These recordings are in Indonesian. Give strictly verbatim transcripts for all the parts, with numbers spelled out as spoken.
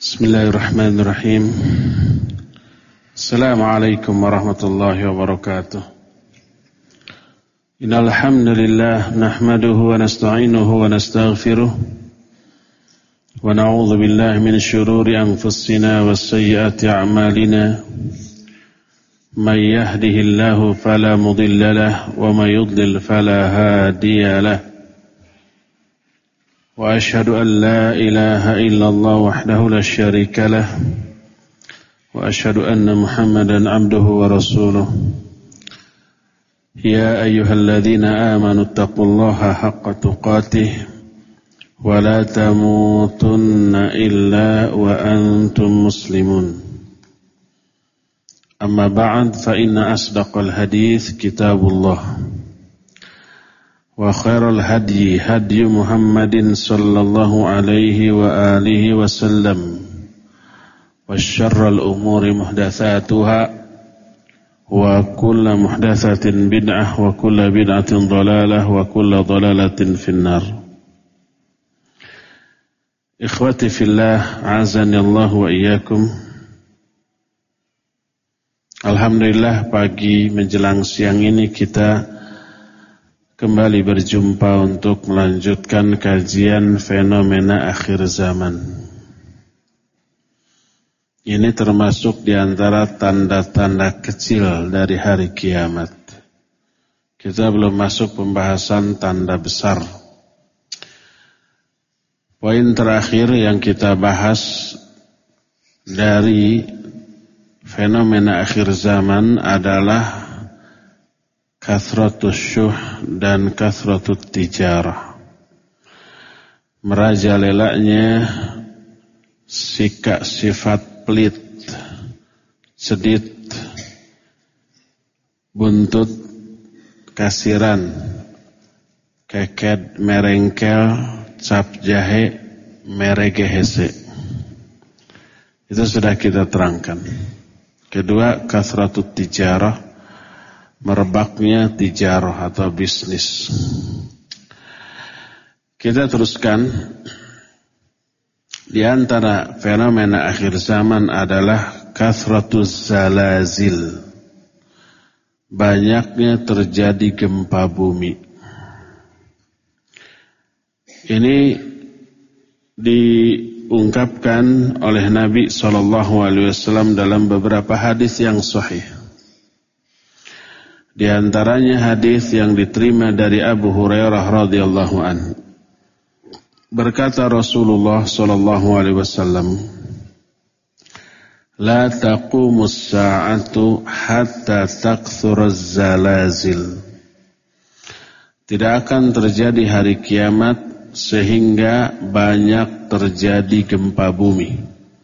Bismillahirrahmanirrahim. Assalamualaikum warahmatullahi wabarakatuh. Innal hamdalillah nahmaduhu wa nasta'inuhu wa nastaghfiruh wa na'udzu billahi min shururi anfusina wa sayyiati a'malina. May yahdihillahu fala mudilla lahu wa may yudlil fala hadiya lahu. Wa ashhadu an la ilaha illallah wahdahu la syarika lah wa ashhadu anna Muhammadan abduhu wa rasuluh. Ya ayyuhalladzina amanu taqullaha haqqa tuqatih wa la tamutunna illa wa antum muslimun. Amma ba'd, fa inna asdaqal hadits kitabullah wa khairal hadyi hadyu Muhammadin sallallahu alaihi wa alihi wasallam wa syarral umuri muhdatsatuha wa kullu muhdatsatin bid'ah wa kullu bid'atin dhalalah wa kullu dhalalatin finnar. Ikhwati fillah, azani Allah wa iyyakum. Alhamdulillah, pagi menjelang siang ini kita kembali berjumpa untuk melanjutkan kajian fenomena akhir zaman. Ini termasuk di antara tanda-tanda kecil dari hari kiamat. Kita belum masuk pembahasan tanda besar. Poin terakhir yang kita bahas dari fenomena akhir zaman adalah kathratus syuh dan kathratus tijarah. Merajalelanya sikap sifat pelit, sedit, buntut, kasiran, keked, merengkel, cap jahe, merege hese. Itu sudah kita terangkan. Kedua, kathratus tijarah, merebaknya tijarah atau bisnis. Kita teruskan. Di antara fenomena akhir zaman adalah kathratuz zalazil. Banyaknya terjadi gempa bumi. Ini diungkapkan oleh Nabi shallallahu alaihi wasallam dalam beberapa hadis yang sahih. Di antaranya hadis yang diterima dari Abu Hurairah radhiyallahu anhu. Berkata Rasulullah sallallahu alaihi wasallam, "La taqumus sa'atu hatta takthuruz zalazil." Tidak akan terjadi hari kiamat sehingga banyak terjadi gempa bumi.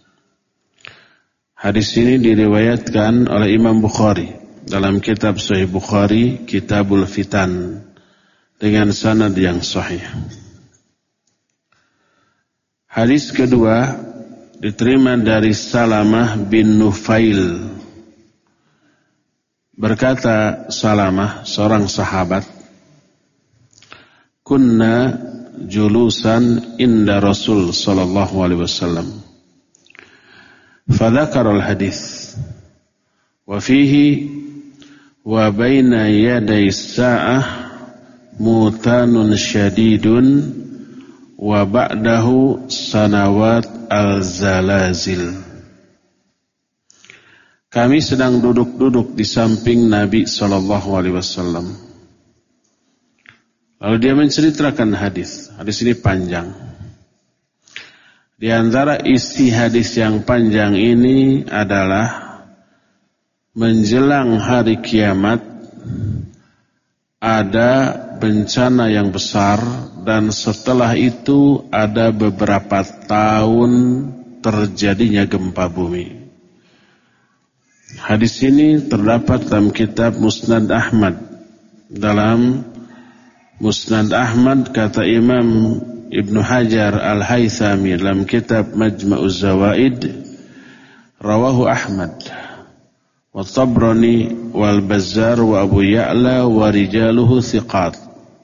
Hadis ini diriwayatkan oleh Imam Bukhari dalam kitab Sahih Bukhari, Kitabul Fitan, dengan sanad yang sahih. Hadis kedua diterima dari Salamah bin Nufail. Berkata Salamah, seorang sahabat, "Kunna julusan inda Rasul sallallahu alaihi wasallam. Fadzakara al-hadits wa fihi wa baina yaday sa'ah mutanun syadidun wa ba'dahu sanawat al-zalazil." Kami sedang duduk-duduk di samping Nabi sallallahu alaihi wasallam. Lalu dia menceritakan hadis. Hadis ini panjang. Di antara isi hadis yang panjang ini adalah menjelang hari kiamat ada bencana yang besar dan setelah itu ada beberapa tahun terjadinya gempa bumi. Hadis ini terdapat dalam kitab Musnad Ahmad. Dalam Musnad Ahmad kata Imam Ibnu Hajar Al-Haythami dalam kitab Majma'uz Zawaid, rawahu Ahmad wa Tabrani wal Bazzar wa Abu Ya'la wa rijaluhu thiqat.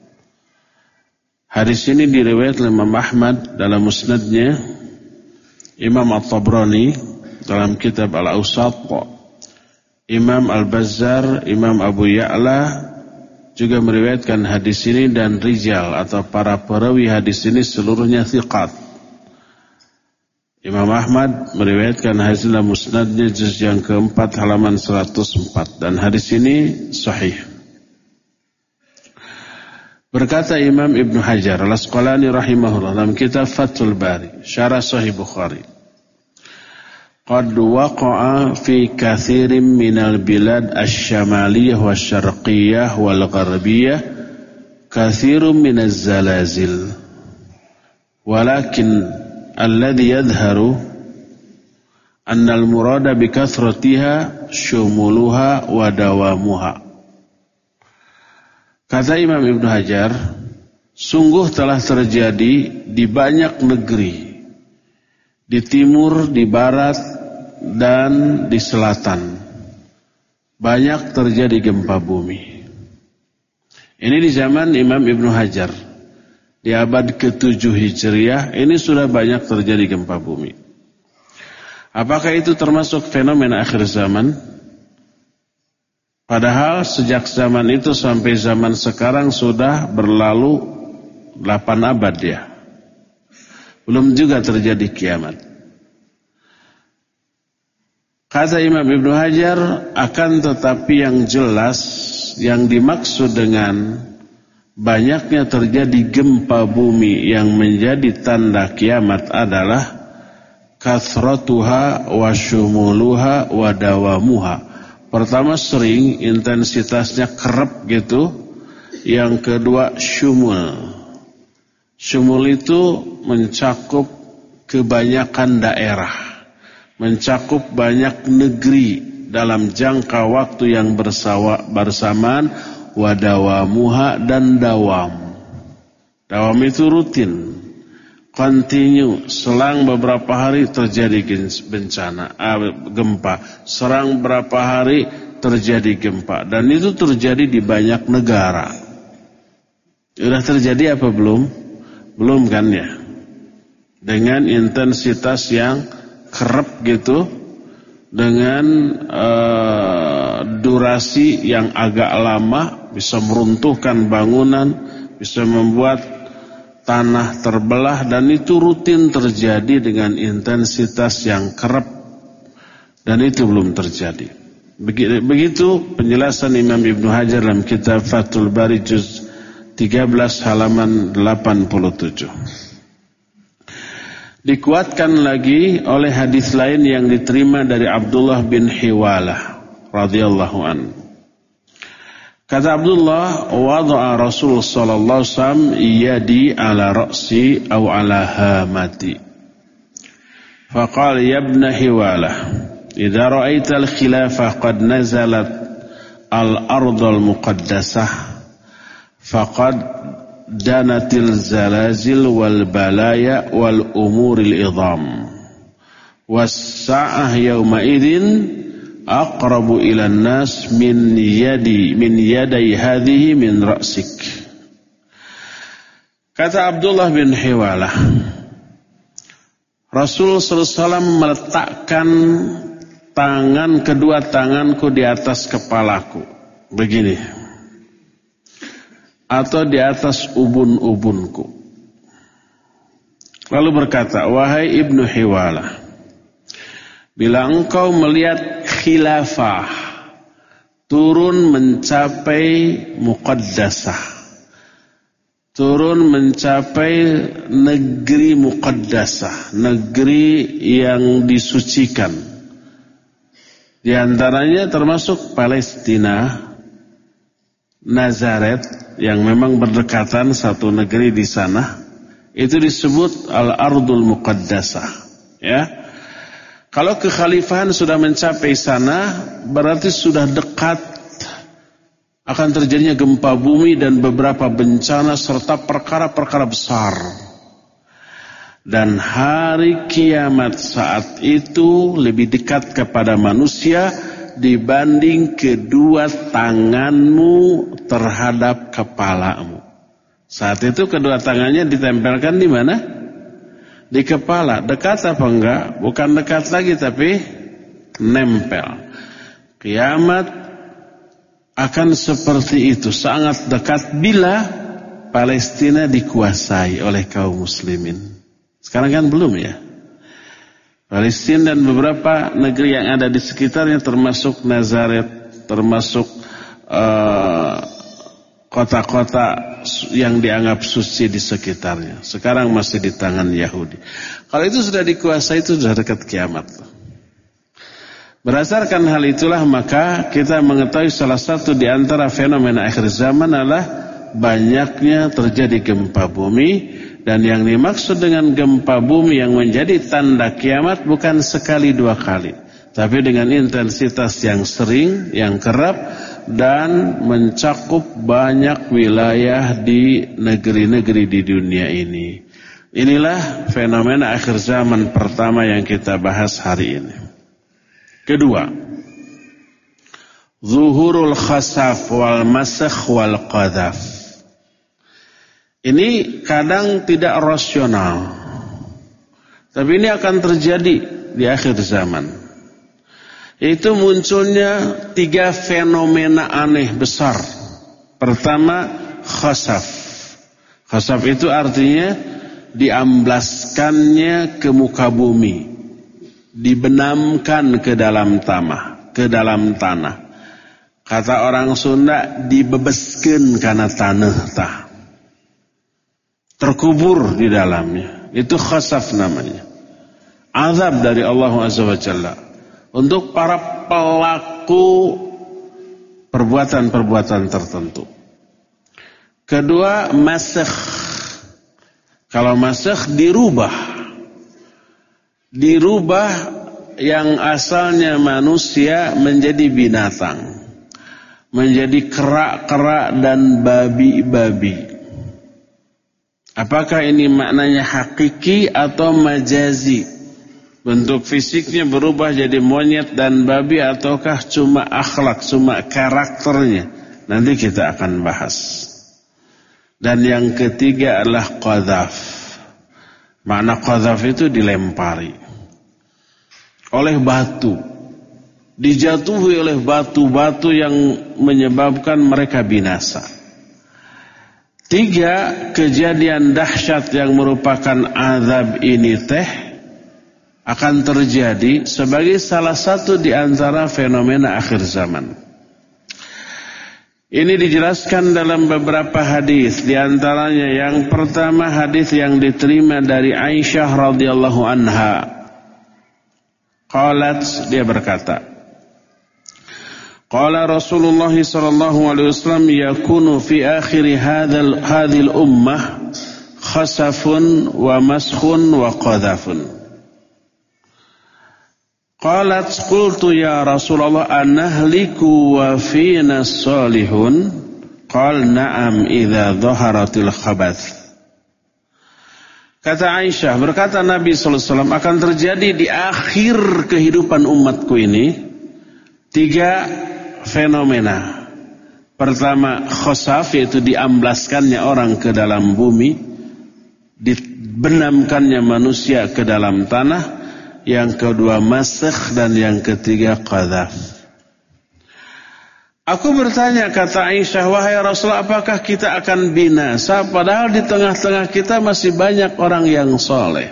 Hadis ini diriwayatkan oleh Imam Ahmad dalam musnadnya Imam At-Tabrani dalam kitab Al-Awsat, Imam Al-Bazzar, Imam Abu Ya'la juga meriwayatkan hadis ini, dan rijal atau para perawi hadis ini seluruhnya thiqat. Imam Ahmad meriwayatkan hadis dalam musnadnya juz yang keempat halaman seratus empat, dan hadis ini sahih. Berkata Imam Ibn Hajar Al-Asqalani rahimahullah dalam kitab Fathul Bari syarah Sahih Bukhari, qad waqa'a fi kathirin minal bilad asy-syamaliyah wasyarqiyyah wal gharbiyah kathirun minaz zalazil, walakin alladhi yadhharu anna al-murada bi kathratiha syumuluha wa dawamuha. Kata Imam Ibn Hajar, sungguh telah terjadi di banyak negeri, di timur, di barat, dan di selatan, banyak terjadi gempa bumi. Ini di zaman Imam Ibn Hajar, di abad ketujuh Hijriah, ini sudah banyak terjadi gempa bumi. Apakah itu termasuk fenomena akhir zaman? Padahal sejak zaman itu sampai zaman sekarang sudah berlalu delapan abad ya. Belum juga terjadi kiamat. Kata Imam Ibn Hajar, akan tetapi yang jelas, yang dimaksud dengan banyaknya terjadi gempa bumi yang menjadi tanda kiamat adalah kathratuha wa syumuluha wa dawamuha. Pertama, sering, intensitasnya kerap gitu. Yang kedua, syumul. Syumul itu mencakup kebanyakan daerah, mencakup banyak negeri dalam jangka waktu yang bersawa, bersamaan. Wadawamuha, dan dawam. Dawam itu rutin, continue, selang beberapa hari terjadi bencana, gempa, selang beberapa hari terjadi gempa, dan itu terjadi di banyak negara. Sudah terjadi apa belum? Belum kan ya? Dengan intensitas yang kerap gitu, dengan uh, durasi yang agak lama, bisa meruntuhkan bangunan, bisa membuat tanah terbelah, dan itu rutin terjadi dengan intensitas yang kerap, dan itu belum terjadi. Begitu penjelasan Imam Ibn Hajar dalam kitab Fathul Bari juz tiga belas halaman delapan puluh tujuh. Dikuatkan lagi oleh hadis lain yang diterima dari Abdullah bin Hiwalah radhiyallahu anhu. Kata Abdullah, wada'a Rasul sallallahu alaihi wasallam yadi ala ra'si aw ala hamati. Faqala ya ibn Hiwalah, idza ra'aita al-khilafah qad nazalat al-ardh al-muqaddasah faqad danatil zalazil wal balaya wal umuril idham was-sa'ah yawma idzin aqrabu ila nas min yadi min yadai hadhihi min ra'sik. Kata Abdullah bin Hiwalah, Rasul sallallahu alaihi wasallam meletakkan tangan, kedua tanganku di atas kepalaku begini, atau di atas ubun-ubunku, lalu berkata, wahai Ibnu Hiwalah, bila engkau melihat khilafah turun mencapai muqaddasah, turun mencapai negeri muqaddasah, negeri yang disucikan, di antaranya termasuk Palestina, Nazaret, yang memang berdekatan satu negeri di sana, itu disebut al-ardul muqaddasah, ya. Kalau kekhalifahan sudah mencapai sana, berarti sudah dekat akan terjadinya gempa bumi dan beberapa bencana serta perkara-perkara besar. Dan hari kiamat saat itu lebih dekat kepada manusia dibanding kedua tanganmu terhadap kepalamu. Saat itu kedua tangannya ditempelkan di mana? di kepala. Dekat apa enggak? Bukan dekat lagi tapi nempel. Kiamat akan seperti itu, sangat dekat bila Palestina dikuasai oleh kaum muslimin. Sekarang kan belum ya. Palestina dan beberapa negeri yang ada di sekitarnya termasuk Nazaret, termasuk uh, kota-kota yang dianggap suci di sekitarnya. Sekarang masih di tangan Yahudi. Kalau itu sudah dikuasai, itu sudah dekat kiamat. Berdasarkan hal itulah maka kita mengetahui salah satu di antara fenomena akhir zaman adalah banyaknya terjadi gempa bumi. Dan yang dimaksud dengan gempa bumi yang menjadi tanda kiamat bukan sekali dua kali, tapi dengan intensitas yang sering, yang kerap, dan mencakup banyak wilayah di negeri-negeri di dunia ini. Inilah fenomena akhir zaman pertama yang kita bahas hari ini. Kedua, zuhurul khasaf wal masakh wal qadhaf. Ini kadang tidak rasional, tapi ini akan terjadi di akhir zaman. Itu munculnya tiga fenomena aneh besar. Pertama, khasaf. Khasaf itu artinya diamblaskannya ke muka bumi, dibenamkan ke dalam tanah, ke dalam tanah. Kata orang Sunda, dibebeskeun kana taneuh tah. Terkubur di dalamnya. Itu khasaf namanya. Azab dari Allah Azza wa Jalla untuk para pelaku perbuatan-perbuatan tertentu. Kedua, masakh. Kalau masakh dirubah. Dirubah yang asalnya manusia menjadi binatang. Menjadi kera-kera dan babi-babi. Apakah ini maknanya hakiki atau majazi? Bentuk fisiknya berubah jadi monyet dan babi ataukah cuma akhlak, cuma karakternya? Nanti kita akan bahas. Dan yang ketiga adalah qadhaf. Makna qadhaf itu dilempari oleh batu. Dijatuhi oleh batu-batu yang menyebabkan mereka binasa. Tiga kejadian dahsyat yang merupakan azab ini teh akan terjadi sebagai salah satu di antara fenomena akhir zaman. Ini dijelaskan dalam beberapa hadis, di antaranya yang pertama hadis yang diterima dari Aisyah radhiyallahu anha. Qalat, dia berkata, Qala Rasulullah sallallahu alaihi wasallam yakunu fi akhir hadzal hadhil ummah khasafun wa maskhun wa qadhafun. Qalat qultu ya Rasulullah anahliku wa fina salihun? Qal na'am idza dhaharatil khabath. Kata Aisyah, berkata Nabi sallallahu alaihi wasallam akan terjadi di akhir kehidupan umatku ini tiga fenomena. Pertama, khasaf, yaitu diamblaskannya orang ke dalam bumi, dibenamkannya manusia ke dalam tanah. Yang kedua, masakh, dan yang ketiga, qadhaf. Aku bertanya, kata Aisyah, wahai Rasulullah, apakah kita akan binasa? Padahal di tengah-tengah kita masih banyak orang yang soleh.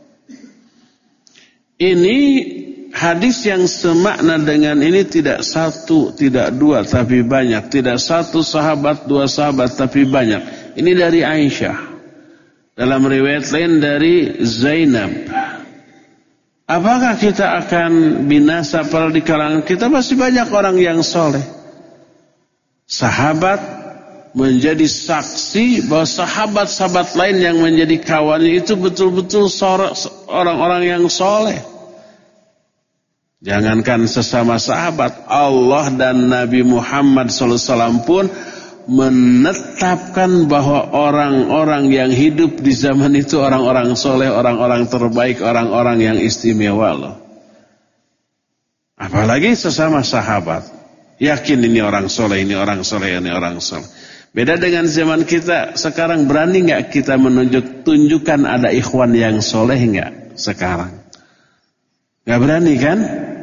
Ini hadis yang semakna dengan ini tidak satu, tidak dua, tapi banyak. Tidak satu sahabat, dua sahabat, tapi banyak. Ini dari Aisyah. Dalam riwayat lain dari Zainab. Apakah kita akan binasa? Padahal di kalangan kita masih banyak orang yang soleh. Sahabat menjadi saksi bahwa sahabat-sahabat lain yang menjadi kawannya itu betul-betul orang-orang yang soleh. Jangankan sesama sahabat, Allah dan Nabi Muhammad shallallahu alaihi wasallam pun menetapkan bahwa orang-orang yang hidup di zaman itu orang-orang soleh, orang-orang terbaik, orang-orang yang istimewa loh. Apalagi sesama sahabat. Yakin ini orang soleh, ini orang soleh, ini orang soleh. Beda dengan zaman kita sekarang, berani nggak kita menunjuk tunjukkan ada ikhwan yang soleh nggak sekarang? Nggak berani kan?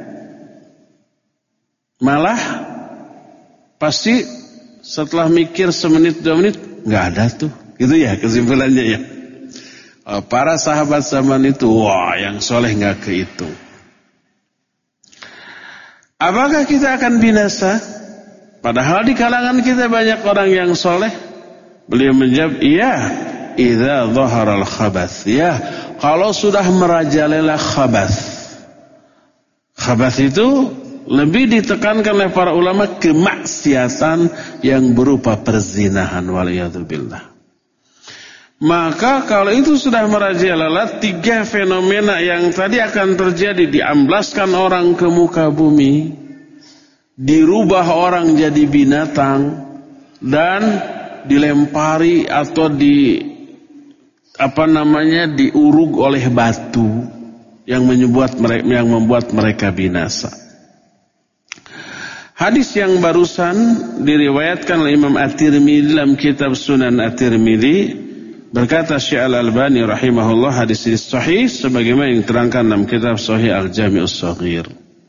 Malah pasti setelah mikir semenit dua menit nggak ada tuh, gitu ya kesimpulannya ya. Para sahabat zaman itu, wah yang soleh nggak kehitung. Apakah kita akan binasa? Padahal di kalangan kita banyak orang yang soleh. Beliau menjawab, iya, idza dhaharal khabath. Ya, kalau sudah merajalela khabath. Khabath itu lebih ditekankan oleh para ulama kemaksiatan yang berupa perzinahan, waliyadzubillah. Maka kalau itu sudah merajalela, tiga fenomena yang tadi akan terjadi, diamblaskan orang ke muka bumi, dirubah orang jadi binatang, dan dilempari atau di apa namanya diurug oleh batu yang membuat mereka yang membuat mereka binasa. Hadis yang barusan diriwayatkan oleh Imam At-Tirmidzi dalam kitab Sunan At-Tirmidzi, berkata Syekh Al-Albani rahimahullah, hadis ini sahih sebagaimana yang diterangkan dalam kitab Sahih Al-Jami'us Shaghir.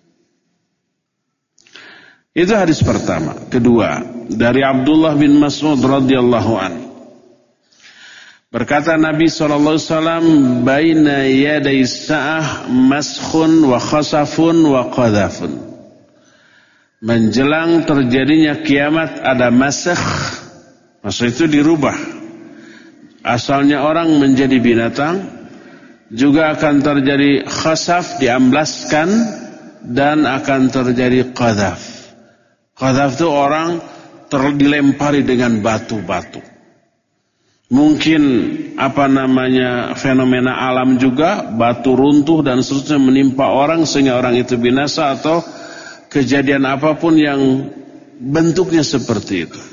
Itu hadis pertama. Kedua, dari Abdullah bin Mas'ud radhiyallahu anhu, berkata Nabi sallallahu alaihi wasallam, baina yaday sa'ah maskhun wa khasafun wa qadhafun. Menjelang terjadinya kiamat ada masakh, maksud itu dirubah. Asalnya orang menjadi binatang, juga akan terjadi khasaf, diamblaskan, dan akan terjadi qadhaf. Qadhaf itu orang terdilempari dengan batu-batu. Mungkin apa namanya fenomena alam juga, batu runtuh dan seterusnya menimpa orang sehingga orang itu binasa, atau kejadian apapun yang bentuknya seperti itu.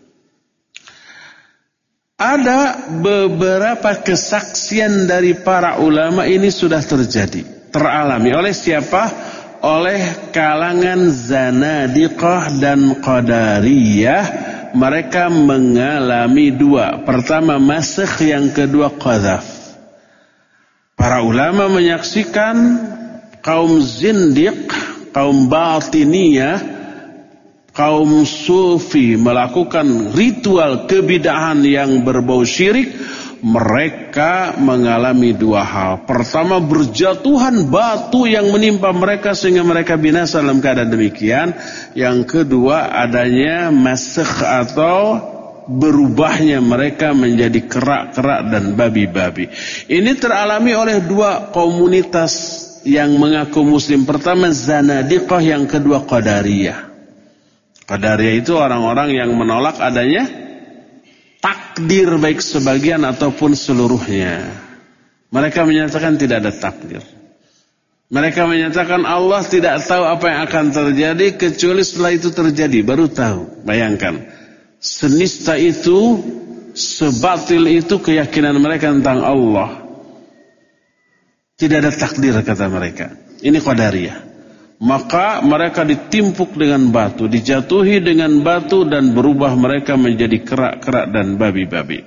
Ada beberapa kesaksian dari para ulama ini sudah terjadi, teralami oleh siapa? Oleh kalangan Zanadiqah dan Qadariyah. Mereka mengalami dua. Pertama masakh, yang kedua qadhaf. Para ulama menyaksikan kaum zindiq, kaum batiniyah, kaum sufi melakukan ritual kebidahan yang berbau syirik. Mereka mengalami dua hal. Pertama, berjatuhan batu yang menimpa mereka sehingga mereka binasa dalam keadaan demikian. Yang kedua, adanya masakh atau berubahnya mereka menjadi kerak-kerak dan babi-babi. Ini teralami oleh dua komunitas yang mengaku muslim. Pertama Zanadiqah, yang kedua Qadariyah. Qadariyah itu orang-orang yang menolak adanya takdir, baik sebagian ataupun seluruhnya. Mereka menyatakan tidak ada takdir. Mereka menyatakan Allah tidak tahu apa yang akan terjadi kecuali setelah itu terjadi, baru tahu. Bayangkan, senista itu, sebatil itu keyakinan mereka tentang Allah. Tidak ada takdir kata mereka. Ini Qadariyah. Maka mereka ditimpuk dengan batu, dijatuhi dengan batu, dan berubah mereka menjadi kerak-kerak dan babi-babi.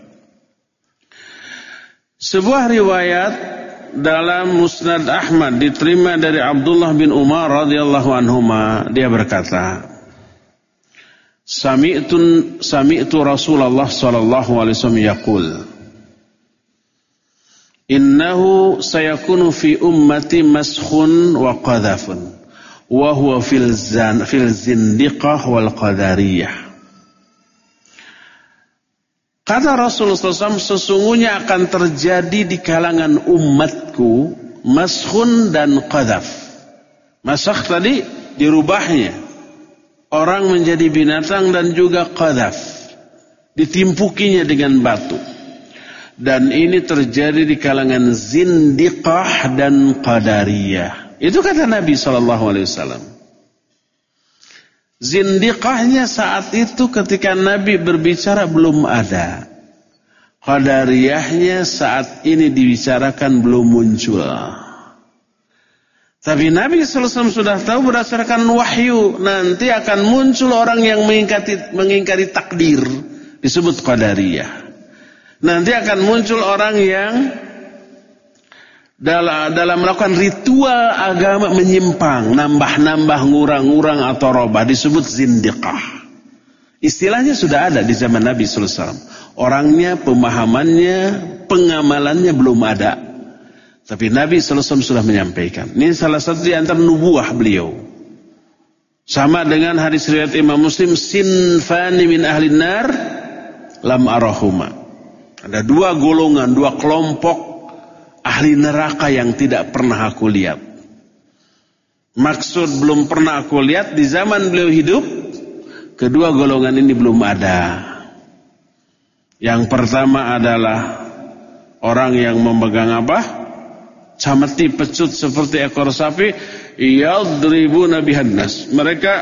Sebuah riwayat dalam Musnad Ahmad diterima dari Abdullah bin Umar radhiyallahu anhuma, dia berkata, Sami'tu sami'tu Rasulullah sallallahu alaihi wasallam yaqul, innahu sayakunu fi ummati maskhun wa qadhafun wa huwa fil zan fil zindiqah wal qadariyah. Kata Rasulullah sallallahu alaihi wasallam, sesungguhnya akan terjadi di kalangan umatku maskhun dan qadhaf. Masakh tadi dirubahnya, orang menjadi binatang, dan juga qadhaf, ditimpukinya dengan batu. Dan ini terjadi di kalangan zindiqah dan qadariyah. Itu kata Nabi sallallahu alaihi wasallam. Zindiqahnya saat itu ketika Nabi berbicara belum ada. Qadariyahnya saat ini dibicarakan belum muncul. Tapi Nabi sallallahu alaihi wasallam sudah tahu berdasarkan wahyu nanti akan muncul orang yang mengingkari, mengingkari takdir disebut Qadariyah. Nanti akan muncul orang yang dalam, dalam melakukan ritual agama menyimpang, nambah-nambah, ngurang-ngurang atau robah, disebut zindiqah. Istilahnya sudah ada di zaman Nabi sallallahu alaihi wasallam. Orangnya, pemahamannya, pengamalannya belum ada. Tapi Nabi sallallahu alaihi wasallam sudah menyampaikan. Ini salah satu di antara nubuah beliau. Sama dengan hadis riwayat Imam Muslim, sinfani min ahlin nar lam arahuma. Ada dua golongan, dua kelompok ahli neraka yang tidak pernah aku lihat. Maksud belum pernah aku lihat, di zaman beliau hidup, kedua golongan ini belum ada. Yang pertama adalah orang yang memegang apa? Cameti pecut seperti ekor sapi, yadribuna bihan nas. Mereka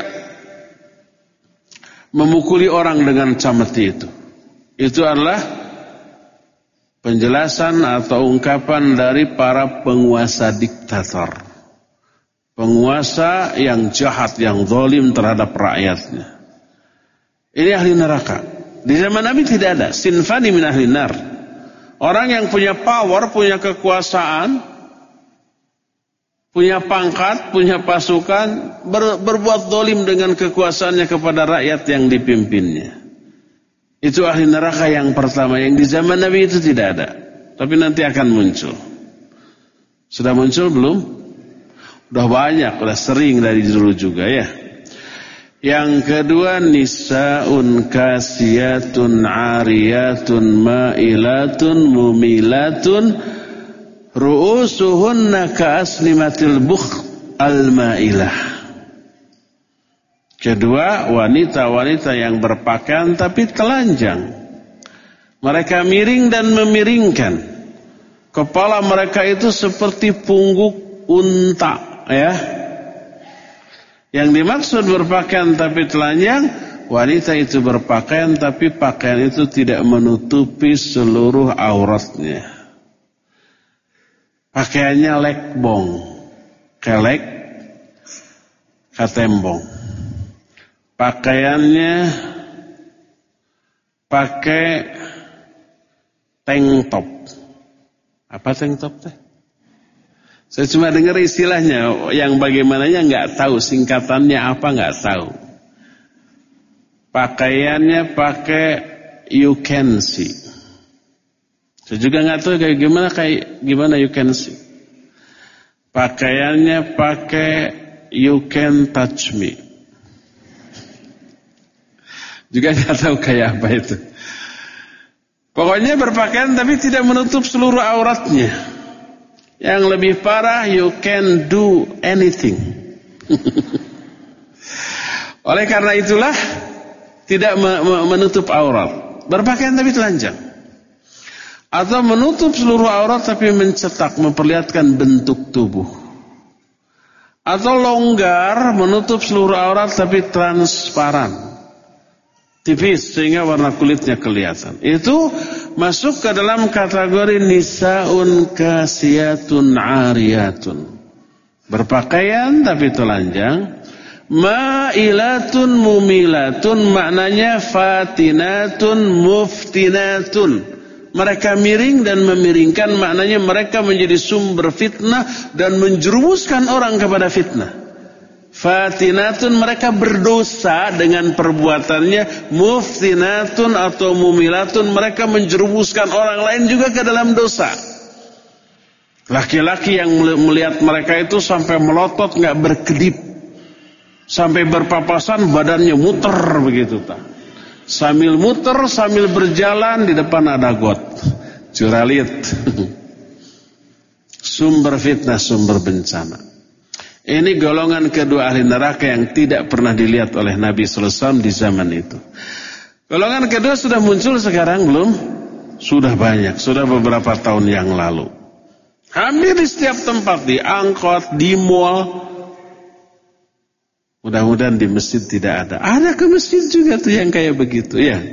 memukuli orang dengan cameti itu. Itu adalah penjelasan atau ungkapan dari para penguasa diktator. Penguasa yang jahat, yang zalim terhadap rakyatnya. Ini ahli neraka. Di zaman Nabi tidak ada sinfani min ahli nar. Orang yang punya power, punya kekuasaan, punya pangkat, punya pasukan, ber, berbuat zalim dengan kekuasaannya kepada rakyat yang dipimpinnya. Itu ahli neraka yang pertama, yang di zaman Nabi itu tidak ada. Tapi nanti akan muncul. Sudah muncul belum? Sudah banyak, sudah sering dari dulu juga ya. Yang kedua, nisaun kasiyatun ariyatun ma'ilatun mumilatun ru'usuhunna ka'aslimatil bukh al-ma'ilah. Kedua, wanita-wanita yang berpakaian tapi telanjang. Mereka miring dan memiringkan. Kepala mereka itu seperti pungguk unta, ya. Yang dimaksud berpakaian tapi telanjang, wanita itu berpakaian tapi pakaian itu tidak menutupi seluruh auratnya. Pakaiannya lekbong, kelek, katembong. Pakaiannya pakai tank top. Apa tank top teh? Saya cuma dengar istilahnya, yang bagaimananya nggak tahu, singkatannya apa nggak tahu. Pakaiannya pakai you can see. Saya juga nggak tahu kayak gimana kayak gimana you can see. Pakaiannya pakai you can touch me. Juga nggak tahu kayak apa itu. Pokoknya berpakaian tapi tidak menutup seluruh auratnya. Yang lebih parah, you can do anything. Oleh karena itulah tidak menutup aurat. Berpakaian tapi telanjang. Atau menutup seluruh aurat tapi mencetak, memperlihatkan bentuk tubuh. Atau longgar, menutup seluruh aurat tapi transparan. Tipis sehingga warna kulitnya kelihatan. Itu masuk ke dalam kategori nisaun kasiyatun ariyatun. Berpakaian tapi telanjang. Ma'ilatun mumilatun, maknanya fatinatun muftinatun. Mereka miring dan memiringkan, maknanya mereka menjadi sumber fitnah dan menjerumuskan orang kepada fitnah. Fatinatun, mereka berdosa dengan perbuatannya. Muftinatun atau mumilatun, mereka menjerumuskan orang lain juga ke dalam dosa. Laki-laki yang melihat mereka itu sampai melotot, gak berkedip, sampai berpapasan badannya muter begitu tak. Sambil muter, sambil berjalan, di depan ada got, curalit. Sumber fitnah, sumber bencana. Ini golongan kedua ahli neraka yang tidak pernah dilihat oleh Nabi sallallahu alaihi wasallam di zaman itu. Golongan kedua sudah muncul sekarang belum? Sudah banyak, sudah beberapa tahun yang lalu. Hampir di setiap tempat, di angkot, di mall. Mudah-mudahan di masjid tidak ada. Ada ke masjid juga tuh yang kayak begitu ya.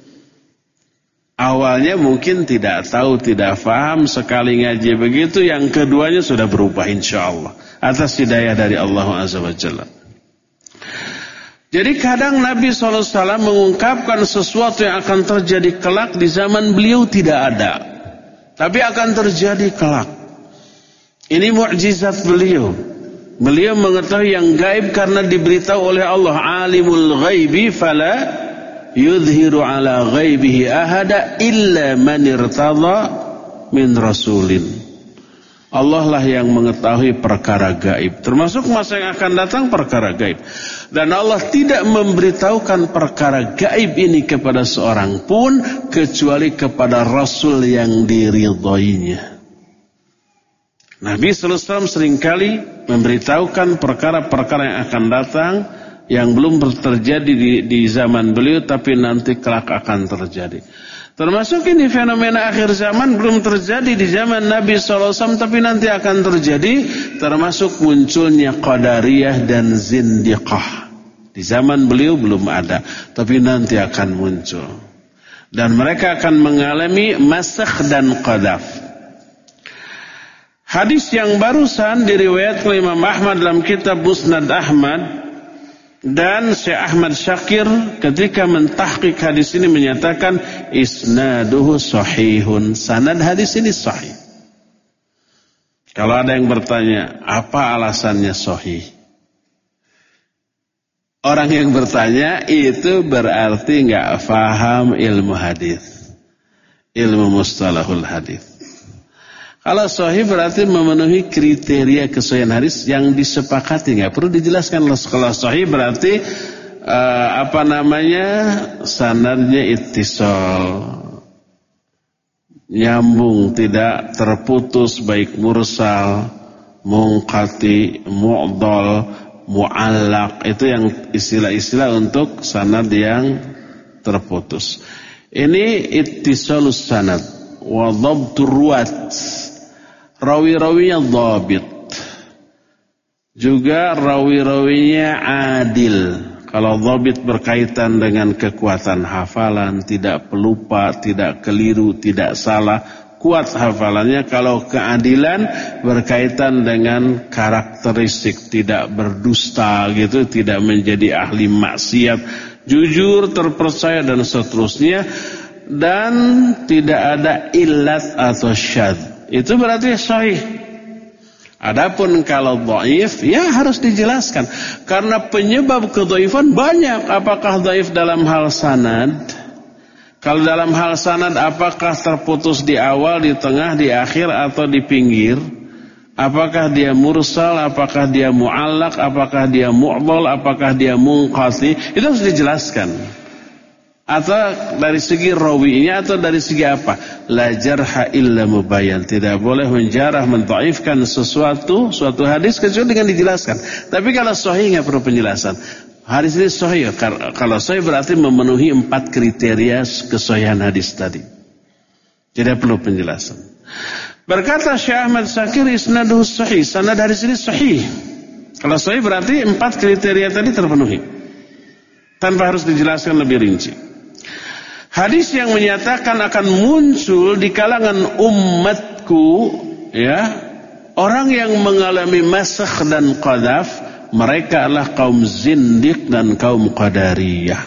Awalnya mungkin tidak tahu, tidak faham, sekali ngaji begitu, yang keduanya sudah berubah insyaallah. Atas hidayah dari Allah Azza wa Jalla. Jadi kadang Nabi shallallahu alaihi wasallam mengungkapkan sesuatu yang akan terjadi kelak di zaman beliau tidak ada, tapi akan terjadi kelak. Ini mukjizat beliau. Beliau mengetahui yang gaib karena diberitahu oleh Allah. Alimul ghaibi fala yudhiru ala ghaibihi ahada illa man irtadha min rasulin. Allah lah yang mengetahui perkara gaib, termasuk masa yang akan datang perkara gaib. Dan Allah tidak memberitahukan perkara gaib ini kepada seorang pun kecuali kepada Rasul yang diridhoinya. Nabi sallallahu alaihi wasallam seringkali memberitahukan perkara-perkara yang akan datang yang belum terjadi di, di zaman beliau, tapi nanti kelak akan terjadi. Termasuk ini fenomena akhir zaman belum terjadi di zaman Nabi shallallahu alaihi wasallam, tapi nanti akan terjadi, termasuk munculnya Qadariyah dan Zindiqah. Di zaman beliau belum ada, tapi nanti akan muncul. Dan mereka akan mengalami masakh dan qadaf. Hadis yang barusan diriwayatkan Imam Ahmad dalam kitab Musnad Ahmad, dan Syekh Ahmad Syakir ketika mentahqiq hadis ini menyatakan isnaduhu sahihun, sanad hadis ini sahih. Kalau ada yang bertanya, apa alasannya sahih? Orang yang bertanya itu berarti enggak faham ilmu hadis, ilmu mustalahul hadis. Kalau sahih berarti memenuhi kriteria kesahihan hadis yang disepakati, nggak perlu dijelaskan. Kalau sahih berarti uh, apa namanya, sanadnya ittisal, nyambung, tidak terputus, baik mursal, munqati, mu'dhal, mu'allaq. Itu yang istilah-istilah untuk sanad yang terputus. Ini ittisalus sanad wa dhabtur ruwat. Rawi-rawinya dhabit, juga rawi-rawinya adil. Kalau dhabit berkaitan dengan kekuatan hafalan, tidak pelupa, tidak keliru, tidak salah, kuat hafalannya. Kalau keadilan berkaitan dengan karakteristik, tidak berdusta gitu, tidak menjadi ahli maksiat, jujur, terpercaya dan seterusnya, dan tidak ada illat atau syadz. Itu berarti sahih. Adapun kalau dhaif, ya harus dijelaskan. Karena penyebab kedhaifan banyak. Apakah dhaif dalam hal sanad? Kalau dalam hal sanad, apakah terputus di awal, di tengah, di akhir, atau di pinggir? Apakah dia mursal? Apakah dia mu'allaq? Apakah dia mu'dhal? Apakah dia munqati? Itu harus dijelaskan. Atau dari segi rawinya, atau dari segi apa? La jarha illa mubayyan. Tidak boleh menjarah, mentaifkan sesuatu, suatu hadis kecuali dengan dijelaskan. Tapi kalau sahih nggak perlu penjelasan. Hadis ini sahih. Kalau sahih berarti memenuhi empat kriteria kesahihan hadis tadi. Tidak perlu penjelasan. Berkata Syekh Ahmad Syakir, isnaduhu sahih. Sanad hadis ini sahih. Kalau sahih berarti empat kriteria tadi terpenuhi, tanpa harus dijelaskan lebih rinci. Hadis yang menyatakan akan muncul di kalangan umatku, ya, orang yang mengalami masakh dan qadhaf, mereka adalah kaum zindiq dan kaum qadariyah.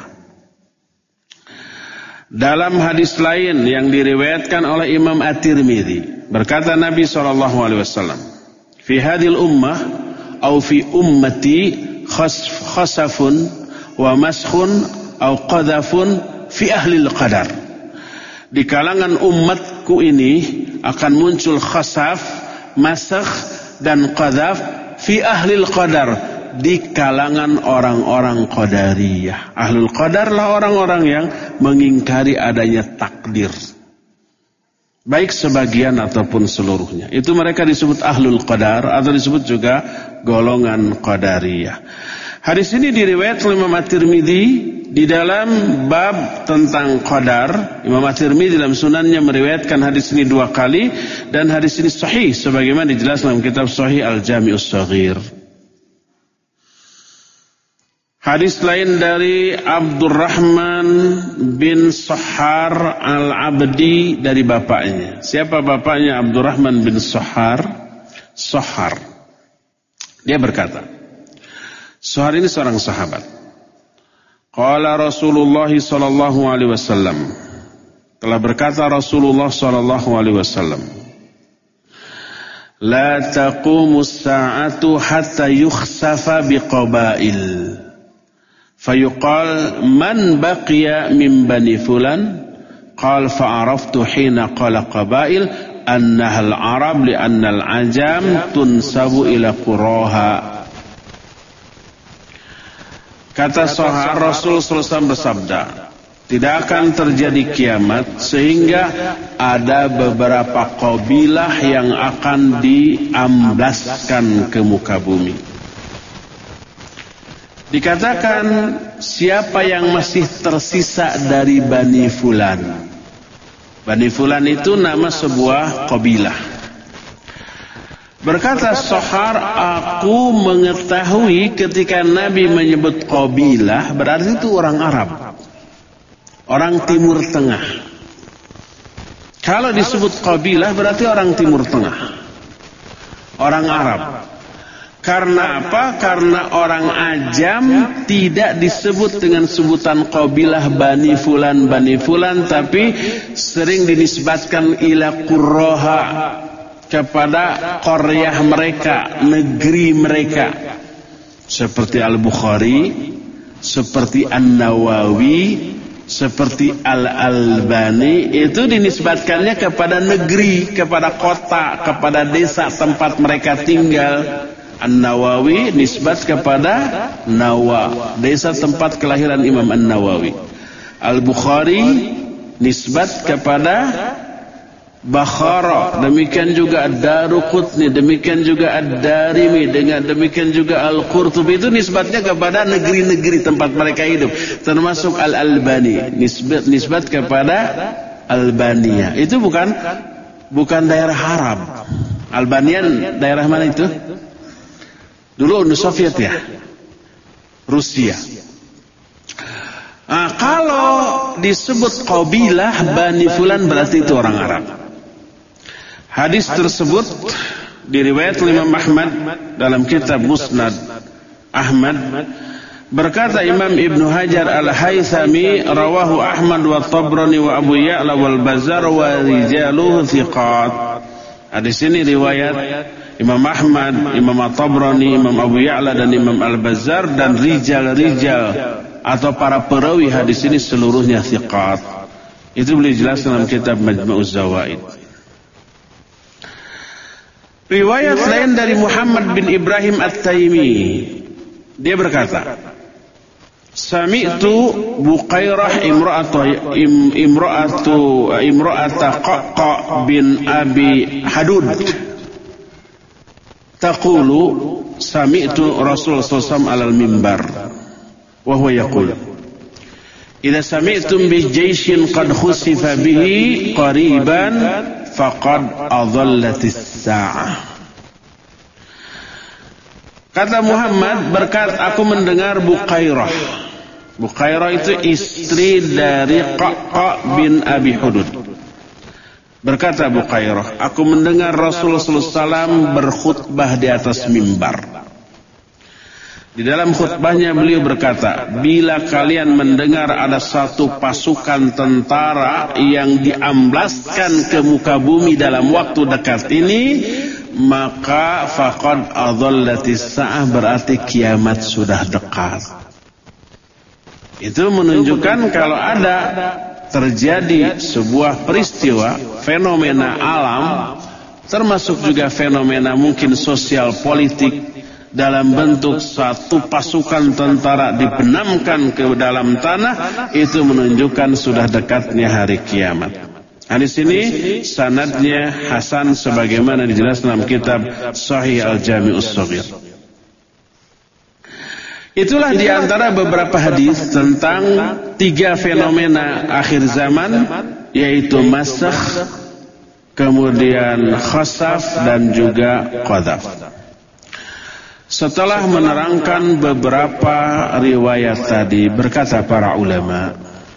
Dalam hadis lain yang diriwayatkan oleh Imam At-Tirmidzi, berkata Nabi sallallahu alaihi wasallam, "Fi hadhil ummah aw fi ummati khasfun wa maskhun aw qadhafun fi ahlil qadar." Di kalangan umatku ini akan muncul khasaf, masakh dan qadhaf fi ahlil qadar, di kalangan orang-orang qadariyah. Ahlul qadar lah orang-orang yang mengingkari adanya takdir, baik sebagian ataupun seluruhnya. Itu mereka disebut ahlul qadar, atau disebut juga golongan qadariyah. Hadis ini diriwayatkan oleh Imam At-Tirmidzi di dalam bab tentang qadar. Imam At-Tirmidzi dalam sunannya meriwayatkan hadis ini dua kali, dan hadis ini sahih sebagaimana dijelaskan dalam kitab Sahih Al-Jami'us Shaghir. Hadis lain dari Abdurrahman bin Shahar Al-Abdi dari bapaknya. Siapa bapaknya Abdurrahman bin Shahar? Shahar. Dia berkata, Shahar ini seorang sahabat. Qala Rasulullah sallallahu alaihi wasallam. Telah berkata Rasulullah sallallahu alaihi wasallam, la taqumus sa'atu hatta yukhsafa biqabail. Fayuqal man baqiya min bani fulan. Qal fa'araftu hina qala qabail annaha al-arab li'anna al-ajam tunsabu ila quraha. Kata Sahar, Rasul sallallahu alaihi wasallam bersabda, tidak akan terjadi kiamat sehingga ada beberapa kabilah yang akan diamblaskan ke muka bumi. Dikatakan siapa yang masih tersisa dari Bani Fulan. Bani Fulan itu nama sebuah kabilah. Berkata Sahar, aku mengetahui ketika Nabi menyebut kabilah berarti itu orang Arab, orang Timur Tengah. Kalau disebut kabilah berarti orang Timur Tengah, orang Arab. Karena apa? Karena orang Ajam tidak disebut dengan sebutan kabilah Bani Fulan, Bani Fulan, tapi sering dinisbatkan ila Qurraha, kepada qaryah mereka, negeri mereka. Seperti Al-Bukhari, seperti An-Nawawi, seperti Al-Albani, itu dinisbatkannya kepada negeri, kepada kota, kepada desa tempat mereka tinggal. An-Nawawi nisbat kepada Nawa, desa tempat kelahiran Imam An-Nawawi. Al-Bukhari nisbat kepada Bakhara, demikian juga Ad-Daruqutni, demikian juga Ad-Darimi, dengan demikian juga Al-Qurtubi, itu nisbatnya kepada negeri-negeri tempat mereka hidup. Termasuk Al-Albani, nisbat nisbat kepada Albania. Itu bukan bukan daerah Arab. Albanian daerah mana itu? Dulu Uni Soviet ya, Rusia. Nah, kalau disebut kabilah Bani Fulan berarti itu orang Arab. Hadis tersebut diriwayatkan Imam Ahmad dalam kitab Musnad Ahmad. Berkata Imam Ibnu Hajar Al-Haythami, rawahu Ahmad wa Tabrani wa Abu Ya'la wal Bazzar wa rijaluhu thiqat. Hadis ini riwayat Imam Ahmad, Imam At-Tabrani, Imam Abu Ya'la dan Imam Al-Bazzar, dan rijal-rijal atau para perawi hadis ini seluruhnya thiqat. Itu boleh jelaskan dalam kitab Majma'uz Zawaid. Riwayat lain dari Muhammad bin Ibrahim At-Taimi, dia berkata, sami'tu Buqairah imra'atu imra'atu imra'ata Qaqa bin Abi Hadud taqulu sami'tu Rasul sallallahu alaihi wasallam alal mimbar wa huwa yaqul idza sami'tum bi jayshin qad khusifa bihi qariban faqad adhallatis sa'ah. Kata Muhammad, berkat aku mendengar Buqairah. Buqairah itu istri dari Qaqa bin Abi Hudud. Berkata Buqairah, aku mendengar Rasulullah sallallahu alaihi wasallam berkhutbah di atas mimbar. Di dalam khutbahnya beliau berkata, bila kalian mendengar ada satu pasukan tentara yang diamblaskan ke muka bumi dalam waktu dekat ini, maka faqad adhallatis sa'ah, berarti kiamat sudah dekat. Itu menunjukkan kalau ada terjadi sebuah peristiwa, fenomena alam, termasuk juga fenomena mungkin sosial politik, dalam bentuk satu pasukan tentara dibenamkan ke dalam tanah, itu menunjukkan sudah dekatnya hari kiamat. Hadis ini sanadnya hasan sebagaimana dijelaskan dalam kitab Sahih Al-Jami'us Shaghir. Itulah di antara beberapa hadis tentang tiga fenomena akhir zaman, yaitu masakh, kemudian khasaf, dan juga qadhaf. Setelah menerangkan beberapa riwayat tadi, berkata para ulama,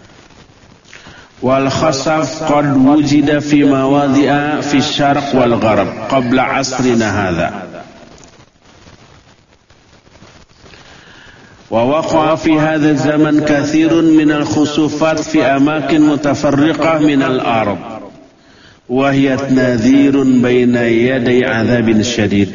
wal khasaf qad wujida fi mawadhi'a fi syarq wal gharb qabla asrina hadha. ووقع في هذا الزمن كثير من الخسوفات في أماكن متفرقة من الأرض وهي نذير بين يدي عذاب شديد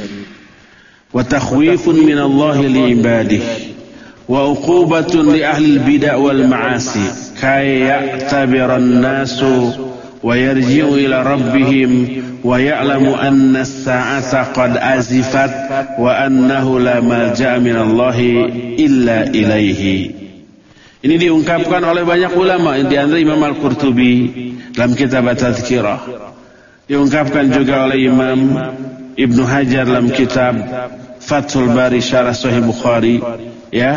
وتخويف من الله لعباده وعقوبة لأهل البدع والمعاصي كي يعتبر الناس ويرجعوا إلى ربهم ويعلموا أن الساعة قد أزفت وأنه لا ملجأ من الله إلا إليه. Ini diungkapkan oleh banyak ulama, di antara Imam Al-Qurtubi dalam kitab At-Tadhkirah, diungkapkan juga oleh Imam Ibnu Hajar dalam kitab Fathul Bari Syarah Sahih Bukhari, ya.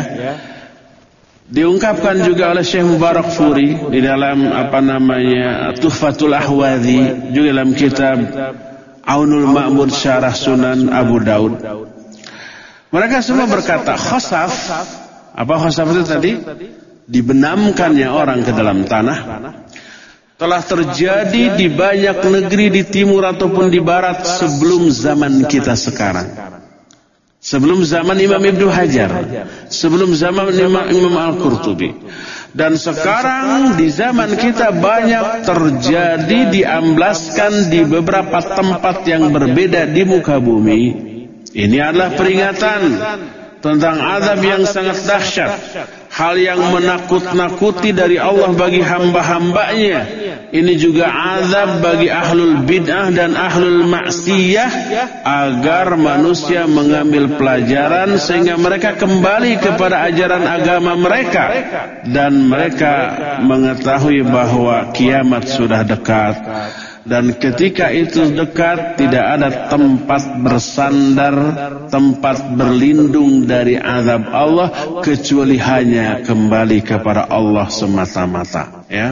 Diungkapkan juga oleh Syekh Mubarakfuri di dalam apa namanya Tuhfatul Ahwadhi, juga dalam kitab Aunul Ma'bud Syarah Sunan Abu Daud. Mereka semua berkata khasaf, apa khasaf itu tadi? Dibenamkannya orang ke dalam tanah telah terjadi di banyak negeri di timur ataupun di barat sebelum zaman kita sekarang. Sebelum zaman Imam Ibnu Hajar, sebelum zaman Imam, Imam Al-Qurtubi. Dan sekarang di zaman kita banyak terjadi, diamblaskan di beberapa tempat yang berbeda di muka bumi. Ini adalah peringatan tentang azab yang sangat dahsyat, hal yang menakut-nakuti dari Allah bagi hamba-hambanya. Ini juga azab bagi ahlul bid'ah dan ahlul maksiyah, agar manusia mengambil pelajaran sehingga mereka kembali kepada ajaran agama mereka dan mereka mengetahui bahwa kiamat sudah dekat. Dan ketika itu dekat, tidak ada tempat bersandar, tempat berlindung dari azab Allah kecuali hanya kembali kepada Allah semata-mata, ya.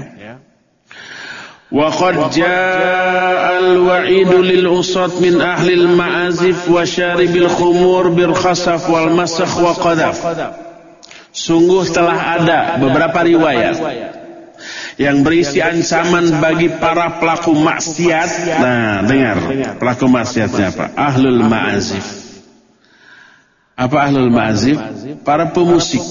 Wa qad jaa al-wa'idu lil usat min ahli al-ma'azif wa syaribil khumur bil khasaf wal masakh wa qadhaf. Sungguh telah ada beberapa riwayat yang berisi ancaman bagi para pelaku maksiat. Nah, dengar, pelaku maksiatnya apa? Ahlul ma'azif. Apa ahlul ma'azif? Para pemusik,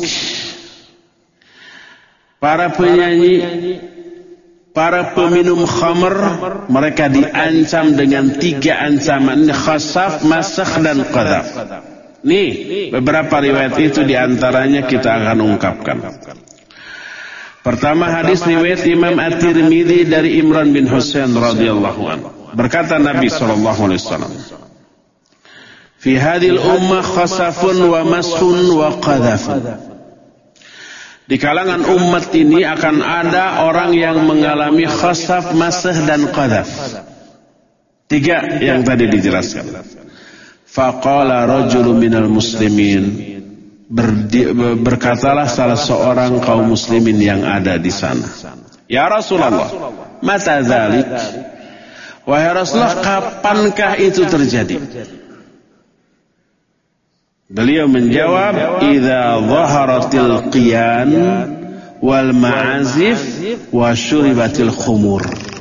para penyanyi, para peminum khamr. Mereka diancam dengan tiga ancaman: khasaf, masakh, dan qadhaf. Nih, beberapa riwayat itu diantaranya kita akan ungkapkan. Pertama, hadis riwayat Imam At-Tirmidzi dari Imran bin Husain radhiyallahu anhu. Berkata Nabi sallallahu alaihi wasallam, "Fi hadhil ummah khasafun wa maskhun wa qadhafun." Di kalangan umat ini akan ada orang yang mengalami khasaf, masakh, dan qadhaf. Tiga yang tadi dijelaskan. Faqala rajulun minal muslimin, Berdi, berkatalah salah seorang kaum muslimin yang ada di sana, "Ya Rasulullah, mata dzalik?" Wahai Rasulullah, kapankah itu terjadi? Beliau menjawab, "Idza dhaharatil qiyan wal ma'azif wa syuribatil khumur."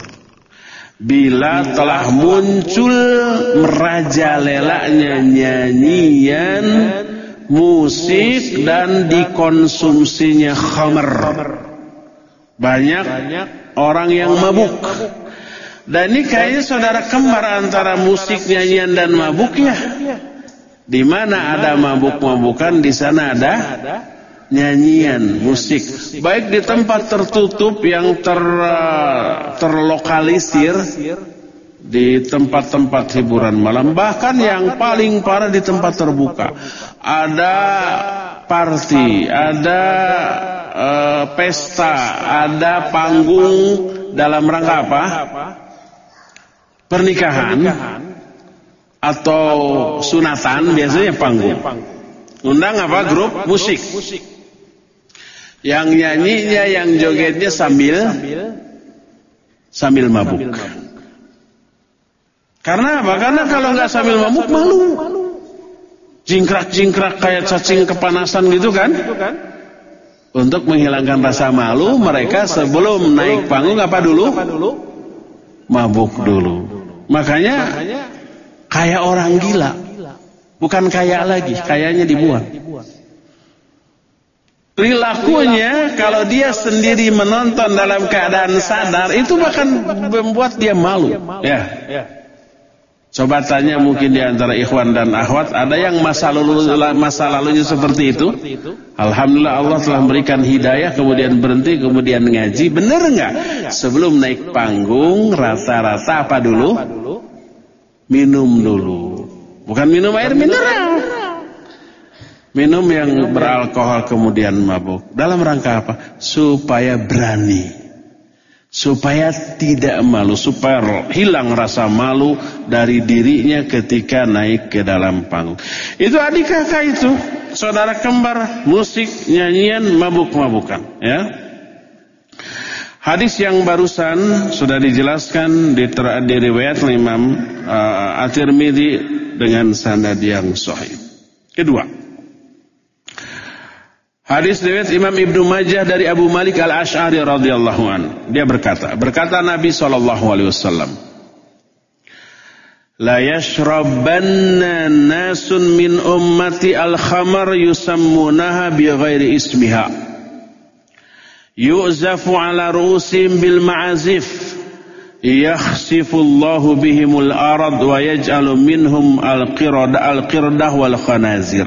Bila telah muncul merajalelanya nyanyian, musik, dan dikonsumsinya khamr. Banyak orang yang mabuk. Dan ini kayaknya saudara kembar antara musik, nyanyian, dan mabuk, ya. Di mana ada mabuk-mabukan, di sana ada nyanyian, musik. Baik di tempat tertutup yang ter, terlokalisir, di tempat-tempat hiburan malam, bahkan yang paling parah di tempat terbuka. Ada party, ada uh, pesta, ada panggung dalam rangka apa? Pernikahan atau sunatan, biasanya panggung. Undang apa? Grup musik. Yang nyanyinya, yang jogetnya sambil sambil mabuk. Karena apa? Karena kalau nggak sambil mabuk malu. Jingkrak-jingkrak kayak cacing kepanasan gitu kan? Untuk menghilangkan rasa malu, mereka sebelum naik panggung apa dulu? Mabuk dulu. Makanya kayak orang gila. Bukan kayak lagi, kayaknya dibuang. Perilakunya kalau dia sendiri menonton dalam keadaan sadar itu bahkan membuat dia malu. Ya. Coba tanya mungkin di antara ikhwan dan akhwat ada yang masa lalu masa lalunya seperti itu. Alhamdulillah Allah telah memberikan hidayah kemudian berhenti kemudian ngaji. Bener nggak? Sebelum naik panggung rata-rata apa dulu? Minum dulu. Bukan minum air mineral. Minum yang beralkohol kemudian mabuk. Dalam rangka apa? Supaya berani. Supaya tidak malu. Supaya hilang rasa malu dari dirinya ketika naik ke dalam panggung. Itu adik kakak itu. Saudara kembar. Musik, nyanyian, mabuk-mabukan. Ya. Hadis yang barusan sudah dijelaskan di, di riwayat Imam uh, At-Tirmidzi dengan sanad yang sahih. Kedua, hadis riwayat Imam Ibnu Majah dari Abu Malik Al-Asy'ari radhiyallahu an. Dia berkata, berkata Nabi sallallahu alaihi wasallam, "La yashrabanna nasun min ummati al-khamar yusammunaha bi ghairi ismiha. Yu'zafu ala ru'usihim bil ma'azif. Yakhsifullahu bihimul arad wa yaj'alu minhum al-qirada al-qirdah wal khanazir."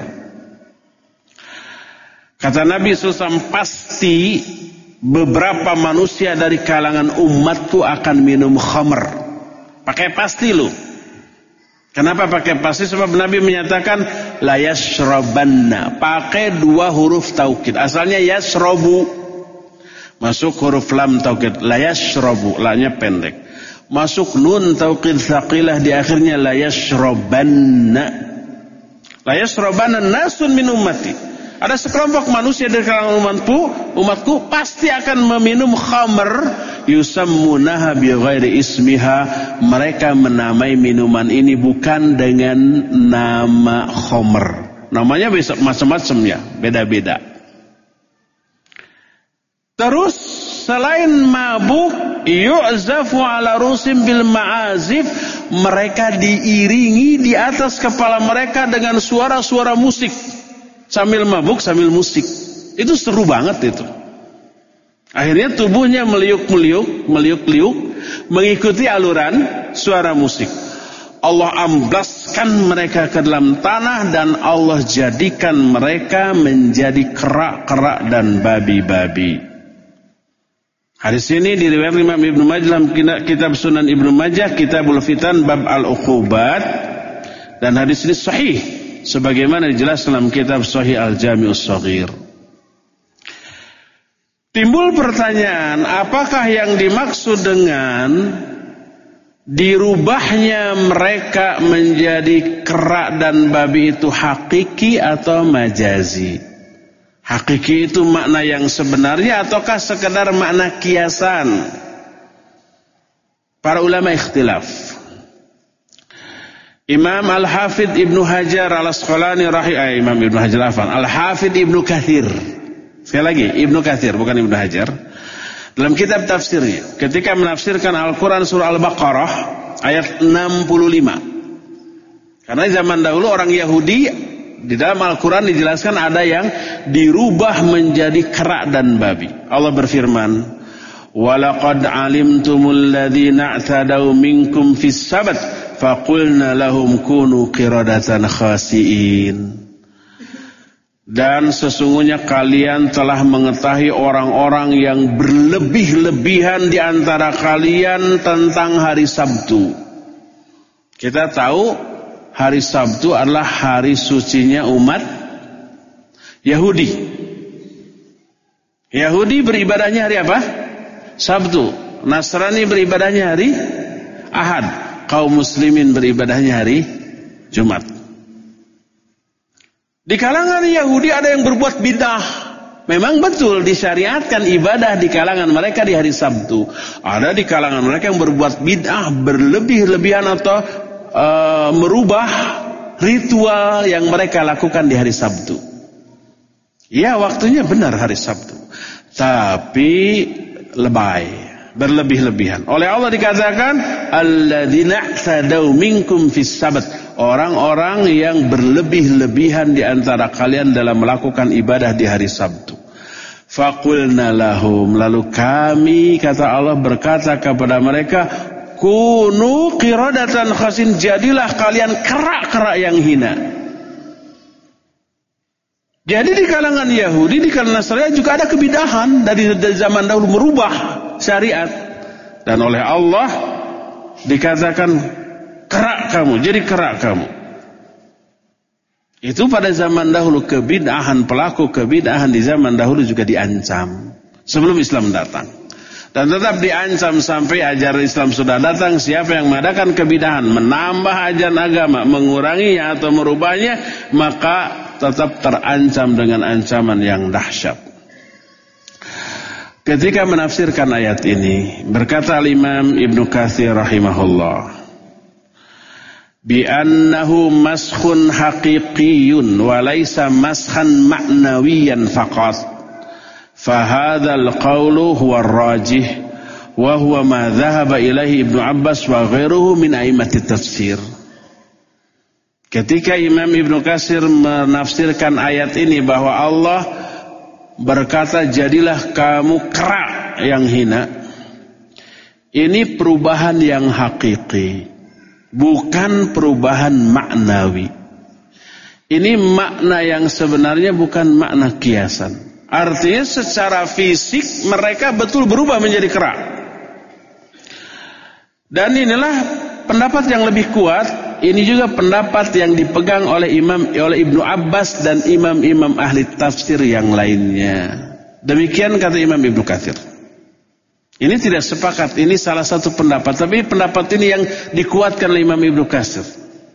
Kata Nabi shallallahu alaihi wasallam, pasti beberapa manusia dari kalangan umatku akan minum khamr. Pakai pasti lu. Kenapa pakai pasti? Sebab Nabi menyatakan la yashrabanna. Pakai dua huruf taukid. Asalnya yashrabu. Masuk huruf lam taukid. La yashrabu. La-nya pendek. Masuk nun taukid thaqilah di akhirnya la yashrabanna. La yashrabanna nasun min ummati. Ada sekelompok manusia dari kalangan umatku, umatku pasti akan meminum khamr, yusammunaha bi ghairi ismiha. Mereka menamai minuman ini bukan dengan nama khamr. Namanya bisa macam-macam ya, beda-beda. Terus selain mabuk, yu'zafu ala rusim bil ma'azif, mereka diiringi di atas kepala mereka dengan suara-suara musik. Sambil mabuk, sambil musik. Itu seru banget itu. Akhirnya tubuhnya meliuk-meliuk, meliuk-liuk, mengikuti aluran suara musik. Allah amblaskan mereka ke dalam tanah dan Allah jadikan mereka menjadi kerak-kerak dan babi-babi. Hadis ini diriwayatkan Imam Ibnu Majah dalam kitab Sunan Ibnu Majah, Kitabul Fitan, bab al-uqubat, dan hadis ini sahih sebagaimana dijelaskan dalam kitab Sahih Al-Jami'us Shaghir. Timbul pertanyaan, apakah yang dimaksud dengan dirubahnya mereka menjadi kerak dan babi itu hakiki atau majazi? Hakiki itu makna yang sebenarnya ataukah sekedar makna kiasan? Para ulama ikhtilaf. Imam Al-Hafidh Ibnu Hajar Al-Asqalani rahimahullah, Imam Ibnu Hajar afan, Al-Hafidh Ibnu Katsir. Sekali lagi, Ibnu Katsir bukan Ibnu Hajar. Dalam kitab tafsirnya, ketika menafsirkan Al-Qur'an surah Al-Baqarah ayat enam puluh lima. Karena zaman dahulu orang Yahudi di dalam Al-Qur'an dijelaskan ada yang dirubah menjadi kerak dan babi. Allah berfirman, "Walaqad 'alimtumul ladzina i'tadaw minkum fis sabat faqulna lahum kunu qiradatan khasiin." Dan sesungguhnya kalian telah mengetahui orang-orang yang berlebih-lebihan di antara kalian tentang hari Sabtu. Kita tahu hari Sabtu adalah hari sucinya umat Yahudi. Yahudi beribadahnya hari apa? Sabtu. Nasrani beribadahnya hari Ahad. Kaum muslimin beribadahnya hari Jumat. Di kalangan Yahudi ada yang berbuat bid'ah. Memang betul disyariatkan ibadah di kalangan mereka di hari Sabtu. Ada di kalangan mereka yang berbuat bid'ah, berlebih-lebihan atau uh, merubah ritual yang mereka lakukan di hari Sabtu. Ya, waktunya benar hari Sabtu, tapi lebay, berlebih-lebihan. Oleh Allah dikatakan alladzina i'tadaw minkum fis sabat, orang-orang yang berlebih-lebihan di antara kalian dalam melakukan ibadah di hari Sabtu. Faqulna lahum, lalu kami, kata Allah, berkata kepada mereka, kunu qiradatan khasin, jadilah kalian kerak-kerak yang hina. Jadi di kalangan Yahudi, di kalangan Nasrani juga ada kebidahan dari, dari zaman dahulu merubah syariat. Dan oleh Allah dikatakan kerak kamu, jadi kerak kamu. Itu pada zaman dahulu, kebidahan, pelaku kebidahan di zaman dahulu juga diancam sebelum Islam datang. Dan tetap diancam sampai ajaran Islam sudah datang. Siapa yang mengadakan kebidahan, menambah ajaran agama, menguranginya atau merubahnya, maka tetap terancam dengan ancaman yang dahsyat. Ketika menafsirkan ayat ini, berkata Imam Ibnu Katsir rahimahullah, bi annahu maskhun haqiqiyyun wa laysa maskhan ma'nawiyan faqat. Fa hadzal qawlu huwa ar-rajih wa huwa ma dhahaba ilaihi Ibnu Abbas wa ghairuhu min a'immati tafsir. Ketika Imam Ibnu Katsir menafsirkan ayat ini bahwa Allah berkata jadilah kamu kerak yang hina, ini perubahan yang hakiki, bukan perubahan maknawi. Ini makna yang sebenarnya bukan makna kiasan. Artinya secara fisik mereka betul berubah menjadi kerak. Dan inilah pendapat yang lebih kuat. Ini juga pendapat yang dipegang oleh Imam oleh Ibnu Abbas dan imam-imam ahli tafsir yang lainnya. Demikian kata Imam Ibnu Katsir. Ini tidak sepakat, ini salah satu pendapat, tapi pendapat ini yang dikuatkan oleh Imam Ibnu Katsir.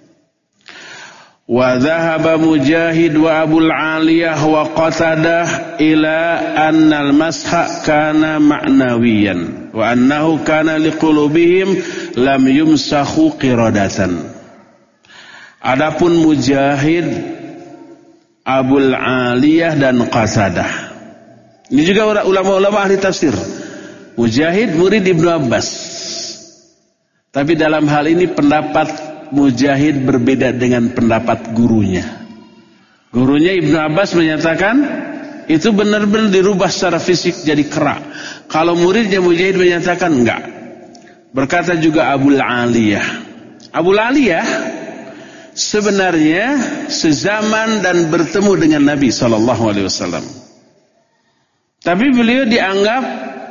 Wa dhahaba Mujahid wa Abul Aliyah wa Qatadah ila anna al-masha kana ma'nawiyan wa annahu kana liqulubihim lam yumsahu qiradatan. Adapun Mujahid, Abul Aliyah dan Qatadah, ini juga ulama-ulama ahli tafsir. Mujahid murid Ibnu Abbas, tapi dalam hal ini pendapat Mujahid berbeda dengan pendapat gurunya. Gurunya Ibnu Abbas menyatakan itu benar-benar dirubah secara fisik jadi kerak. Kalau muridnya Mujahid menyatakan enggak. Berkata juga Abul Aliyah. Abul Aliyah sebenarnya sezaman dan bertemu dengan Nabi sallallahu alaihi wasallam. Tapi beliau dianggap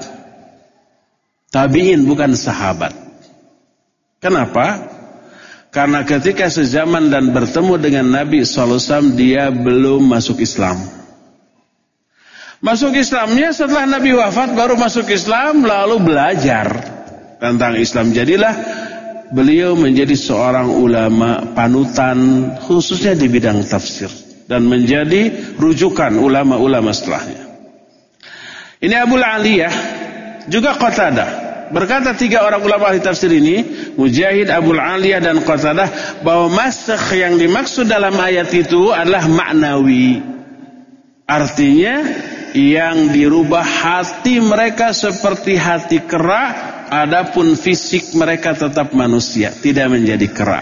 tabi'in, bukan sahabat. Kenapa? Karena ketika sezaman dan bertemu dengan Nabi sallallahu alaihi wasallam, dia belum masuk Islam. Masuk Islamnya setelah Nabi wafat, baru masuk Islam, lalu belajar tentang Islam. Jadilah beliau menjadi seorang ulama panutan, khususnya di bidang tafsir, dan menjadi rujukan ulama-ulama setelahnya. Ini Abul Aliyah, juga Qatadah. Berkata tiga orang ulama ahli tafsir ini, Mujahid, Abul Aliyah dan Qatadah, bahwa masakh yang dimaksud dalam ayat itu adalah maknawi. Artinya yang dirubah hati mereka seperti hati kerak, adapun fisik mereka tetap manusia, tidak menjadi kerak.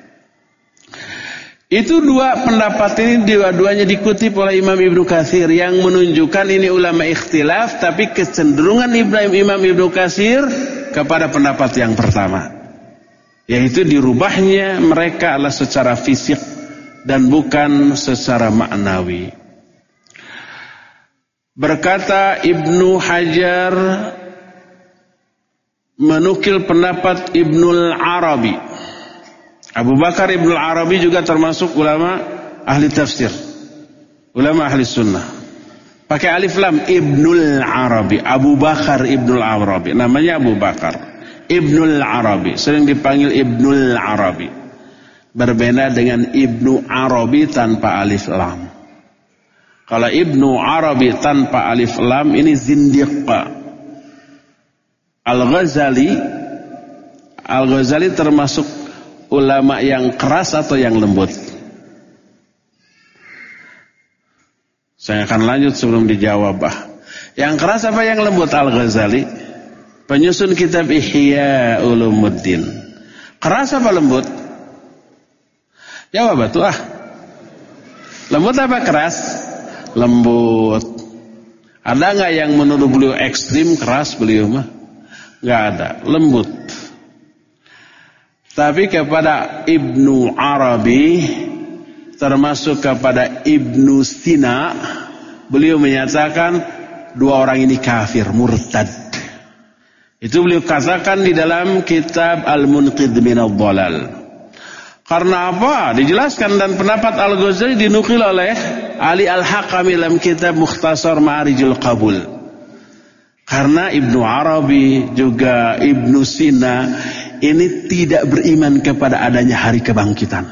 Itu dua pendapat ini dua-duanya dikutip oleh Imam Ibnu Katsir, yang menunjukkan ini ulama ikhtilaf, tapi kecenderungan Ibrahim Imam Ibnu Katsir kepada pendapat yang pertama, yaitu dirubahnya mereka adalah secara fisik dan bukan secara maknawi. Berkata Ibnu Hajar menukil pendapat Ibnul Arabi. Abu Bakar Ibnul Arabi juga termasuk ulama ahli tafsir, ulama ahli sunnah. Pakai alif lam, Ibnul Arabi, Abu Bakar Ibnul Arabi, namanya Abu Bakar Ibnul Arabi, sering dipanggil Ibnul Arabi. Berbeda dengan Ibnu Arabi tanpa alif lam. Kalau Ibnu Arabi tanpa alif lam ini zindiq. Al-Ghazali Al-Ghazali termasuk ulama yang keras atau yang lembut? Saya akan lanjut sebelum dijawab. Yang keras apa yang lembut? Al-Ghazali, penyusun kitab Ihya Ulumuddin. Keras apa lembut? Jawab tuh ah. Lembut apa keras? Lembut. Ada nggak yang menuduh beliau ekstrim, keras beliau mah? Nggak ada, lembut. Tapi kepada Ibnu Arabi, termasuk kepada Ibnu Sina, beliau menyatakan dua orang ini kafir, murtad. Itu beliau katakan di dalam kitab Al-Munqidh Minadh Dhalal. Karena apa? Dijelaskan dan pendapat Al-Ghazali dinukil oleh Ali Al-Hakami dalam kitab Mukhtasar Ma'arijul Qabul. Karena Ibnu Arabi juga Ibnu Sina ini tidak beriman kepada adanya hari kebangkitan.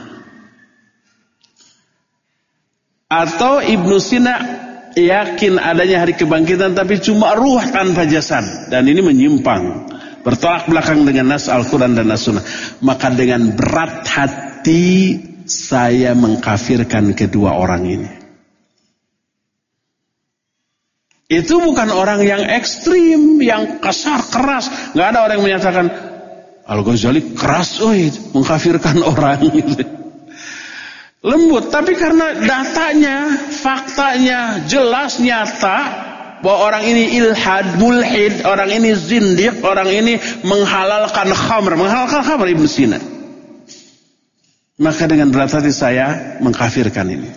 Atau Ibnu Sina yakin adanya hari kebangkitan tapi cuma ruh tanpa jasad. Dan ini menyimpang, bertolak belakang dengan nas Al-Quran dan As-Sunnah. Maka dengan berat hati saya mengkafirkan kedua orang ini. Itu bukan orang yang ekstrim, yang kasar, keras. Gak ada orang yang menyatakan Al-Ghazali keras, oi, mengkafirkan orang. Lembut, tapi karena datanya, faktanya jelas nyata bahwa orang ini ilhad, mulhid, orang ini zindiq, orang ini menghalalkan khamr, menghalalkan khamr Ibnu Sina. Maka dengan berat hati saya mengkafirkan ini.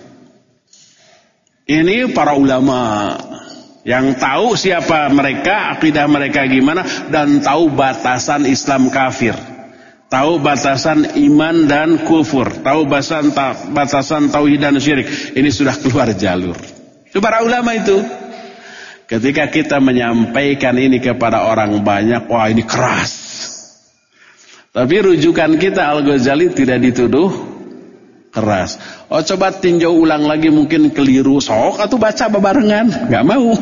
Ini para ulama yang tahu siapa mereka, akidah mereka gimana, dan tahu batasan Islam kafir, tahu batasan iman dan kufur, tahu batasan batasan tauhid dan syirik. Ini sudah keluar jalur. Itu para ulama itu. Ketika kita menyampaikan ini kepada orang banyak, wah ini keras. Tapi rujukan kita Al-Ghazali tidak dituduh keras. Oh coba tinjau ulang lagi, mungkin keliru. Sok atau baca bebarengan, nggak mau.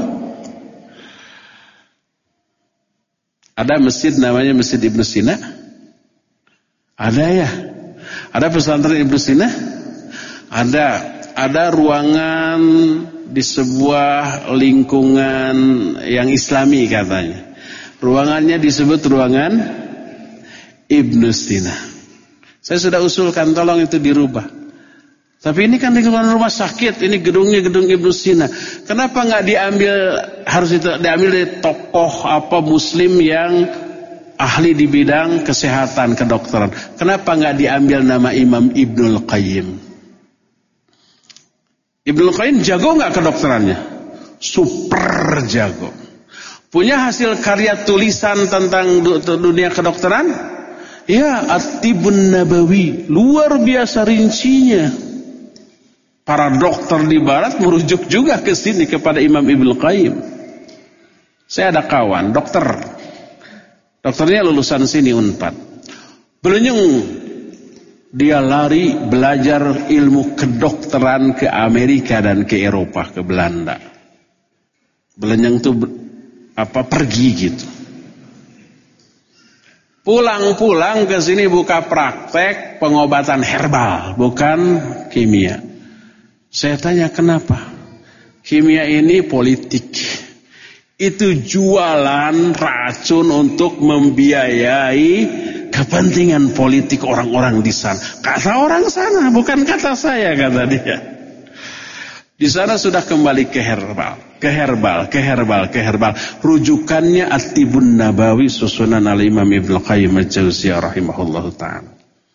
Ada masjid namanya Masjid Ibnu Sina? Ada ya? Ada pesantren Ibnu Sina? Ada. Ada ruangan di sebuah lingkungan yang Islami katanya. Ruangannya disebut ruangan Ibnu Sina. Saya sudah usulkan tolong itu dirubah. Tapi ini kan lingkungan rumah sakit, ini gedungnya gedung Ibnu Sina. Kenapa nggak diambil, harus itu diambil dari tokoh apa Muslim yang ahli di bidang kesehatan, kedokteran? Kenapa nggak diambil nama Imam Ibnul Qayyim? Ibnul Qayyim jago nggak kedokterannya? Super jago. Punya hasil karya tulisan tentang dunia kedokteran? Ya, At-Tibbun Nabawi, luar biasa rincinya. Para dokter di barat merujuk juga ke sini kepada Imam Ibnul Qayyim. Saya ada kawan dokter, dokternya lulusan sini Unpad. Belenyung dia lari belajar ilmu kedokteran ke Amerika dan ke Eropa, ke Belanda. Belenyung tuh apa pergi gitu. Pulang-pulang ke sini buka praktek pengobatan herbal, bukan kimia. Saya tanya kenapa? Kimia ini politik. Itu jualan racun untuk membiayai kepentingan politik orang-orang di sana. Kata orang sana, bukan kata saya, kata dia. Di sana sudah kembali ke herbal, ke herbal, ke herbal, ke herbal. Rujukannya At-Tibbun Nabawi susunan Al-Imam Ibnu Qayyim Al-Jauziyah rahimahullahu ta'ala.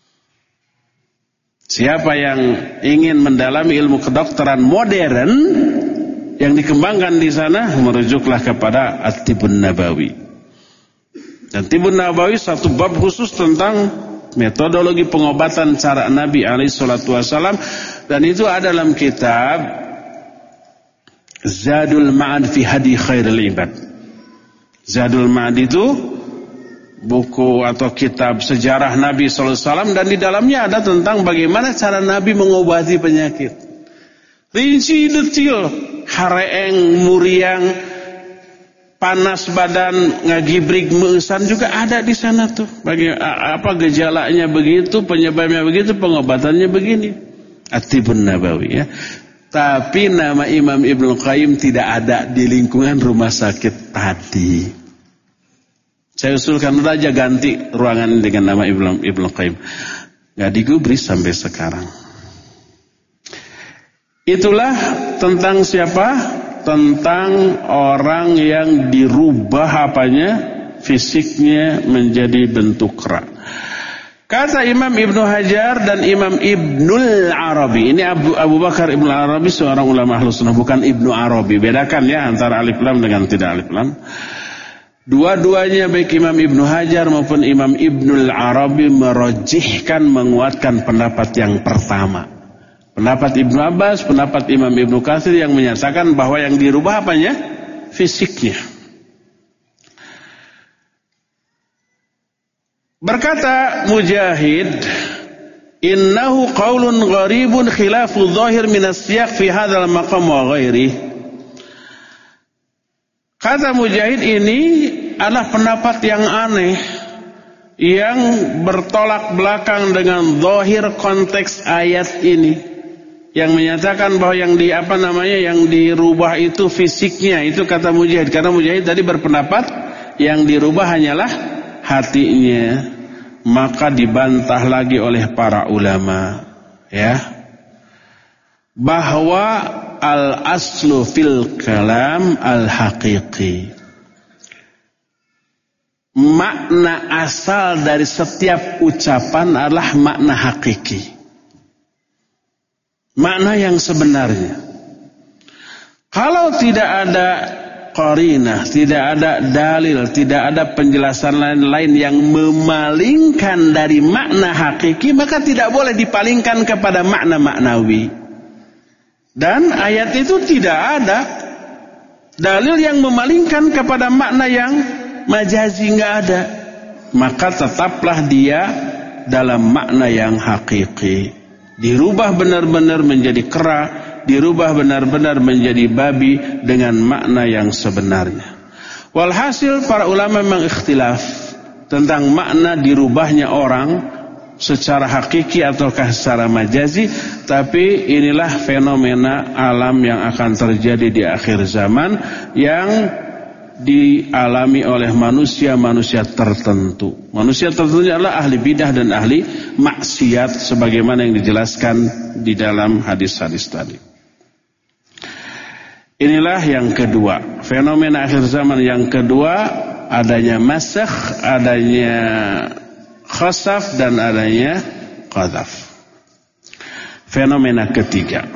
Siapa yang ingin mendalami ilmu kedokteran modern yang dikembangkan di sana, merujuklah kepada At-Tibbun Nabawi. Dan Tibbun Nabawi satu bab khusus tentang metodologi pengobatan cara Nabi alaihi salatu wasallam, dan itu ada dalam kitab Zadul Ma'ad fi Hadi Khairil Ibad. Zadul Ma'ad itu buku atau kitab sejarah Nabi sallallahu alaihi wasallam, dan di dalamnya ada tentang bagaimana cara Nabi mengobati penyakit. Rinci detail, hareeng, muriang, panas badan, ngagibrig, meusan juga ada di sana tuh. Bagi apa gejalanya begitu, penyebabnya begitu, pengobatannya begini. At-Tibbun Nabawi ya. Tapi nama Imam Ibnul Qayyim tidak ada di lingkungan rumah sakit tadi. Saya usulkan aja ganti ruangan dengan nama Ibnu Ibnul Qayyim. Gak digubris sampai sekarang. Itulah tentang siapa? tentang orang yang dirubah apanya? Fisiknya menjadi bentuk kera. Kata Imam Ibnu Hajar dan Imam Ibnul Arabi. Ini Abu, Abu Bakar Ibnul Arabi seorang ulama Ahlus Sunnah, bukan Ibnu Arabi. Bedakan ya antara alif lam dengan tidak alif lam. Dua-duanya baik Imam Ibnu Hajar maupun Imam Ibnul Arabi merojihkan, menguatkan pendapat yang pertama. Pendapat Ibnu Abbas, pendapat Imam Ibnu Katsir yang menyatakan bahwa yang dirubah apanya? Fisiknya. Berkata Mujahid, innahu qaulun gharibun khilafu dhahir min as-siyaq fi hadzal maqam wa ghairihi. Kata Mujahid, ini adalah pendapat yang aneh, yang bertolak belakang dengan zahir konteks ayat ini, yang menyatakan bahwa yang di apa namanya yang dirubah itu fisiknya. Itu kata Mujahid. Karena Mujahid tadi berpendapat yang dirubah hanyalah hatinya. Maka dibantah lagi oleh para ulama, ya, bahwa al-aslu fil kalam al-haqiqi. Makna asal dari setiap ucapan adalah makna hakiki. Makna yang sebenarnya. Kalau tidak ada qarinah, tidak ada dalil, tidak ada penjelasan lain-lain yang memalingkan dari makna hakiki, maka tidak boleh dipalingkan kepada makna maknawi. Dan ayat itu tidak ada dalil yang memalingkan kepada makna yang majazi, nggak ada. Maka tetaplah dia dalam makna yang hakiki. Dirubah benar-benar menjadi kera, dirubah benar-benar menjadi babi dengan makna yang sebenarnya. Walhasil para ulama memang ikhtilaf tentang makna dirubahnya orang secara hakiki ataukah secara majazi. Tapi inilah fenomena alam yang akan terjadi di akhir zaman, yang dialami oleh manusia-manusia tertentu. Manusia tertentu adalah ahli bidah dan ahli maksiat, sebagaimana yang dijelaskan di dalam hadis-hadis tadi. Inilah yang kedua, fenomena akhir zaman yang kedua, adanya masakh, adanya khasaf, dan adanya qadhaf. Fenomena ketiga,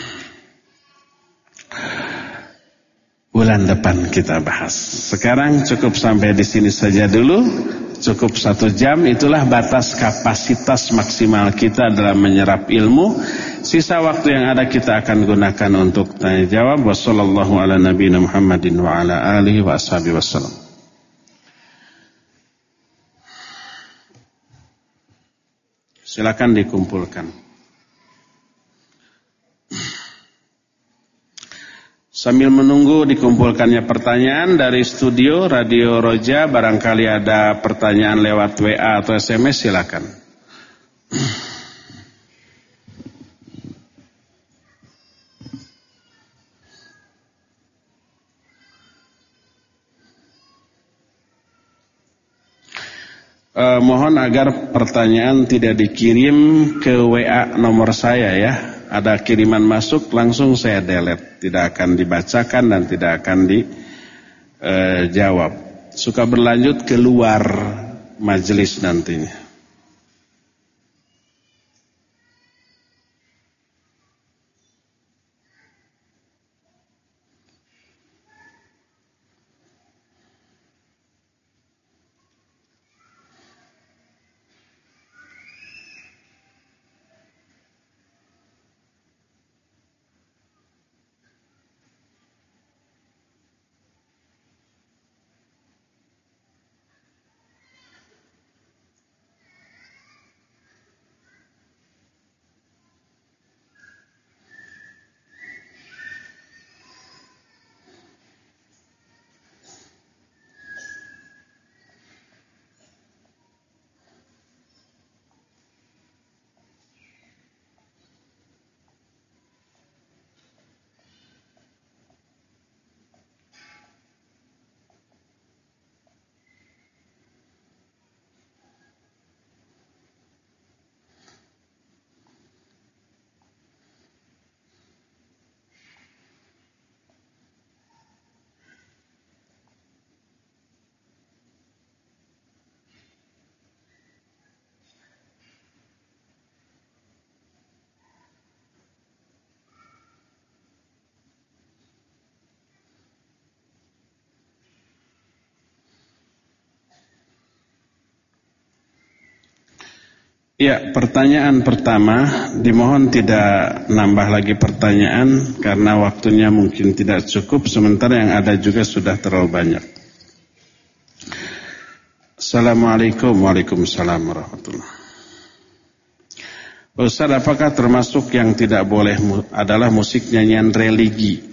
bulan depan kita bahas. Sekarang cukup sampai di sini saja dulu. Cukup satu jam, itulah batas kapasitas maksimal kita dalam menyerap ilmu. Sisa waktu yang ada kita akan gunakan untuk tanya jawab. Wassallallahu ala nabiyina Muhammadin wa ala alihi wa ashabihi wassalam. Silakan dikumpulkan. Sambil menunggu dikumpulkannya pertanyaan dari studio Radio Roja, barangkali ada pertanyaan lewat W A atau S M S, silakan. Eh, mohon agar pertanyaan tidak dikirim ke W A nomor saya ya. Ada kiriman masuk langsung saya delete, tidak akan dibacakan dan tidak akan dijawab. Suka berlanjut keluar majelis nantinya. Ya, pertanyaan pertama, dimohon tidak nambah lagi pertanyaan karena waktunya mungkin tidak cukup, sementara yang ada juga sudah terlalu banyak. Assalamualaikum Waalaikumsalam warahmatullahi. Ustaz, apakah termasuk yang tidak boleh adalah musik nyanyian religi?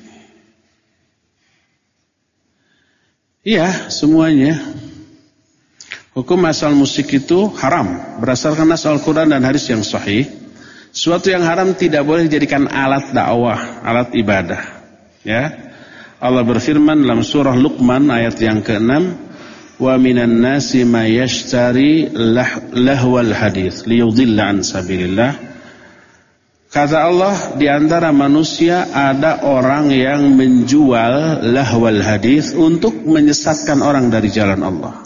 Iya, semuanya. Hukum asal musik itu haram berdasarkan nas Al-Quran dan hadis yang sahih. Suatu yang haram tidak boleh dijadikan alat dakwah, alat ibadah. Ya, Allah berfirman dalam surah Luqman ayat yang keenam, wa minan nasi may yashtari lahwal hadits liyudilla an sabilillah. Kata Allah, di antara manusia ada orang yang menjual lahwal hadits untuk menyesatkan orang dari jalan Allah.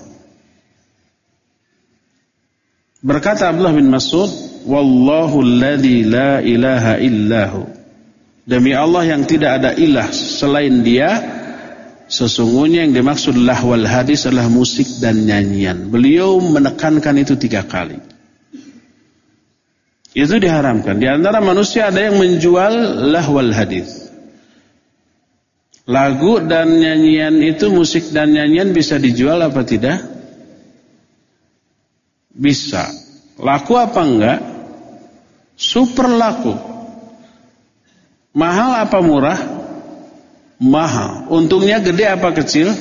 Berkata Abdullah bin Mas'ud, wallahu alladzi la ilaha illahu, demi Allah yang tidak ada ilah selain dia, sesungguhnya yang dimaksud lahwal hadis adalah musik dan nyanyian. Beliau menekankan itu tiga kali. Itu diharamkan. Di antara manusia ada yang menjual lahwal hadis. Lagu dan nyanyian itu, musik dan nyanyian bisa dijual apa tidak? Bisa. Laku apa enggak? Super laku. Mahal apa murah? Mahal. Untungnya gede apa kecil?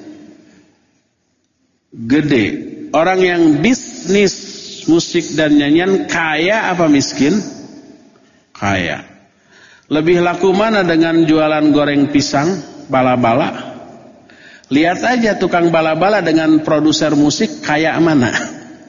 Gede. Orang yang bisnis musik dan nyanyian kaya apa miskin? Kaya. Lebih laku mana dengan jualan goreng pisang, bala-bala? Lihat aja tukang bala-bala dengan produser musik kaya mana?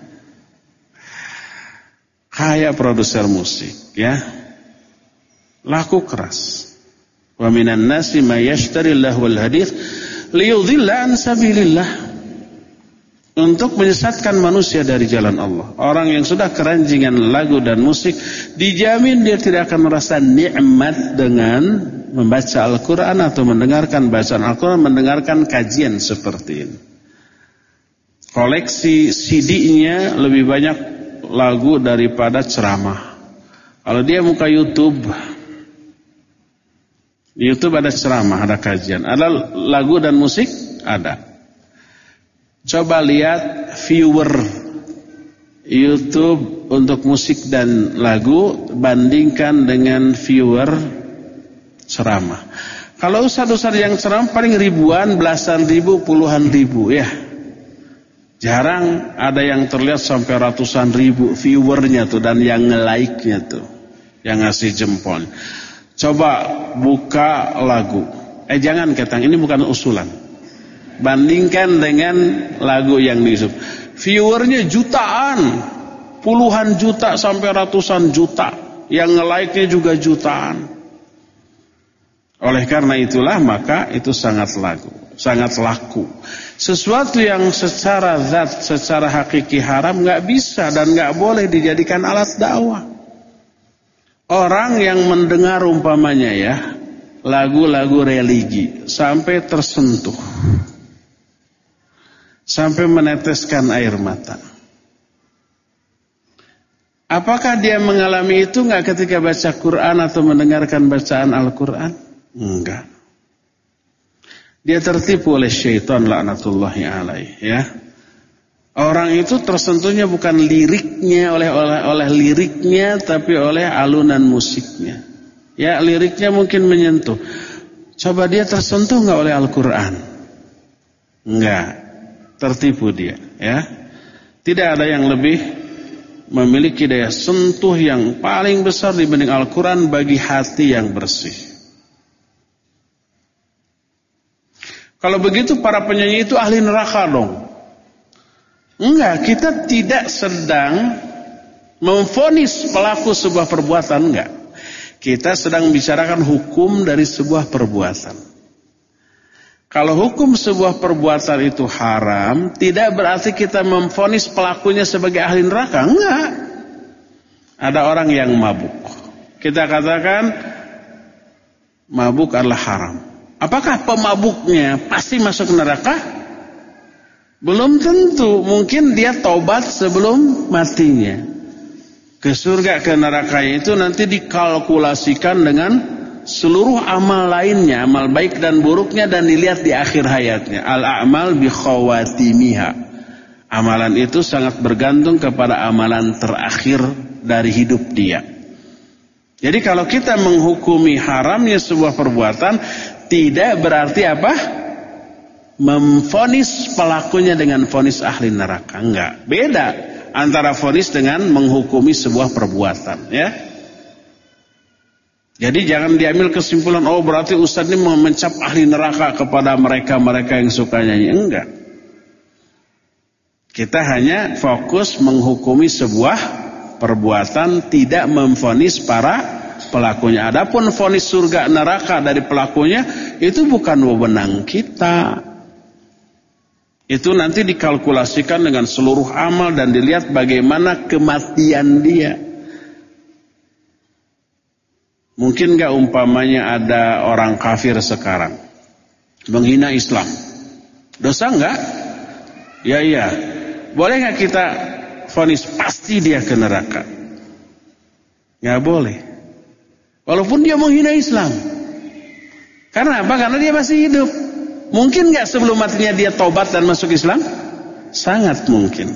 Kaya produser musik, ya. Laku keras. Wa minan nasi may yashtari lahwal hadits liyudilla an sabilillah, untuk menyesatkan manusia dari jalan Allah. Orang yang sudah keranjingan lagu dan musik, dijamin dia tidak akan merasa nikmat dengan membaca Al-Quran atau mendengarkan bacaan Al-Quran, mendengarkan kajian seperti ini. Koleksi C D-nya lebih banyak lagu daripada ceramah. Kalau dia buka YouTube, di YouTube ada ceramah, ada kajian, ada lagu dan musik, ada. Coba lihat viewer YouTube untuk musik dan lagu, bandingkan dengan viewer ceramah. Kalau ustaz-ustaz yang ceramah paling ribuan, belasan ribu, puluhan ribu, ya. Jarang ada yang terlihat sampai ratusan ribu viewernya tuh, dan yang nge-like-nya tuh, yang ngasih jempol. Coba buka lagu. Eh jangan ketang, ini bukan usulan. Bandingkan dengan lagu yang di YouTube. Viewernya jutaan, puluhan juta sampai ratusan juta. Yang nge-like-nya juga jutaan. Oleh karena itulah maka itu sangat lagu, sangat laku. Sesuatu yang secara zat, secara hakiki haram nggak bisa dan nggak boleh dijadikan alat dakwah. Orang yang mendengar umpamanya ya lagu-lagu religi sampai tersentuh, sampai meneteskan air mata. Apakah dia mengalami itu nggak ketika baca Quran atau mendengarkan bacaan Al-Quran? Enggak. Dia tertipu oleh syaitan laknatullahi alaih, ya. Orang itu tersentuhnya bukan liriknya oleh oleh oleh liriknya, tapi oleh alunan musiknya. Ya, liriknya mungkin menyentuh. Coba dia tersentuh enggak oleh Al-Quran? Enggak. Tertipu dia, ya. Tidak ada yang lebih memiliki daya sentuh yang paling besar dibanding Al-Quran bagi hati yang bersih. Kalau begitu para penyanyi itu ahli neraka dong. Enggak, kita tidak sedang memvonis pelaku sebuah perbuatan, enggak. Kita sedang membicarakan hukum dari sebuah perbuatan. Kalau hukum sebuah perbuatan itu haram, tidak berarti kita memvonis pelakunya sebagai ahli neraka, enggak. Ada orang yang mabuk. Kita katakan mabuk adalah haram. Apakah pemabuknya pasti masuk neraka? Belum tentu. Mungkin dia taubat sebelum matinya. Ke surga, ke neraka itu nanti dikalkulasikan dengan seluruh amal lainnya, amal baik dan buruknya, dan dilihat di akhir hayatnya. Al-a'mal bi khawatimiha. Amalan itu sangat bergantung kepada amalan terakhir dari hidup dia. Jadi kalau kita menghukumi haramnya sebuah perbuatan, tidak berarti apa? Memvonis pelakunya dengan vonis ahli neraka. Enggak. Beda antara vonis dengan menghukumi sebuah perbuatan, ya. Jadi jangan diambil kesimpulan, oh berarti Ustaz ini mencap ahli neraka kepada mereka-mereka yang suka nyanyi. Enggak. Kita hanya fokus menghukumi sebuah perbuatan, tidak memvonis para pelakunya. Adapun vonis surga neraka dari pelakunya itu bukan wewenang kita. Itu nanti dikalkulasikan dengan seluruh amal dan dilihat bagaimana kematian dia. Mungkin gak umpamanya ada orang kafir sekarang menghina Islam, dosa enggak? Ya iya. Boleh gak kita vonis pasti dia ke neraka? Gak boleh. Walaupun dia menghina Islam. Karena apa? Karena dia masih hidup. Mungkin gak sebelum matinya dia tobat dan masuk Islam? Sangat mungkin.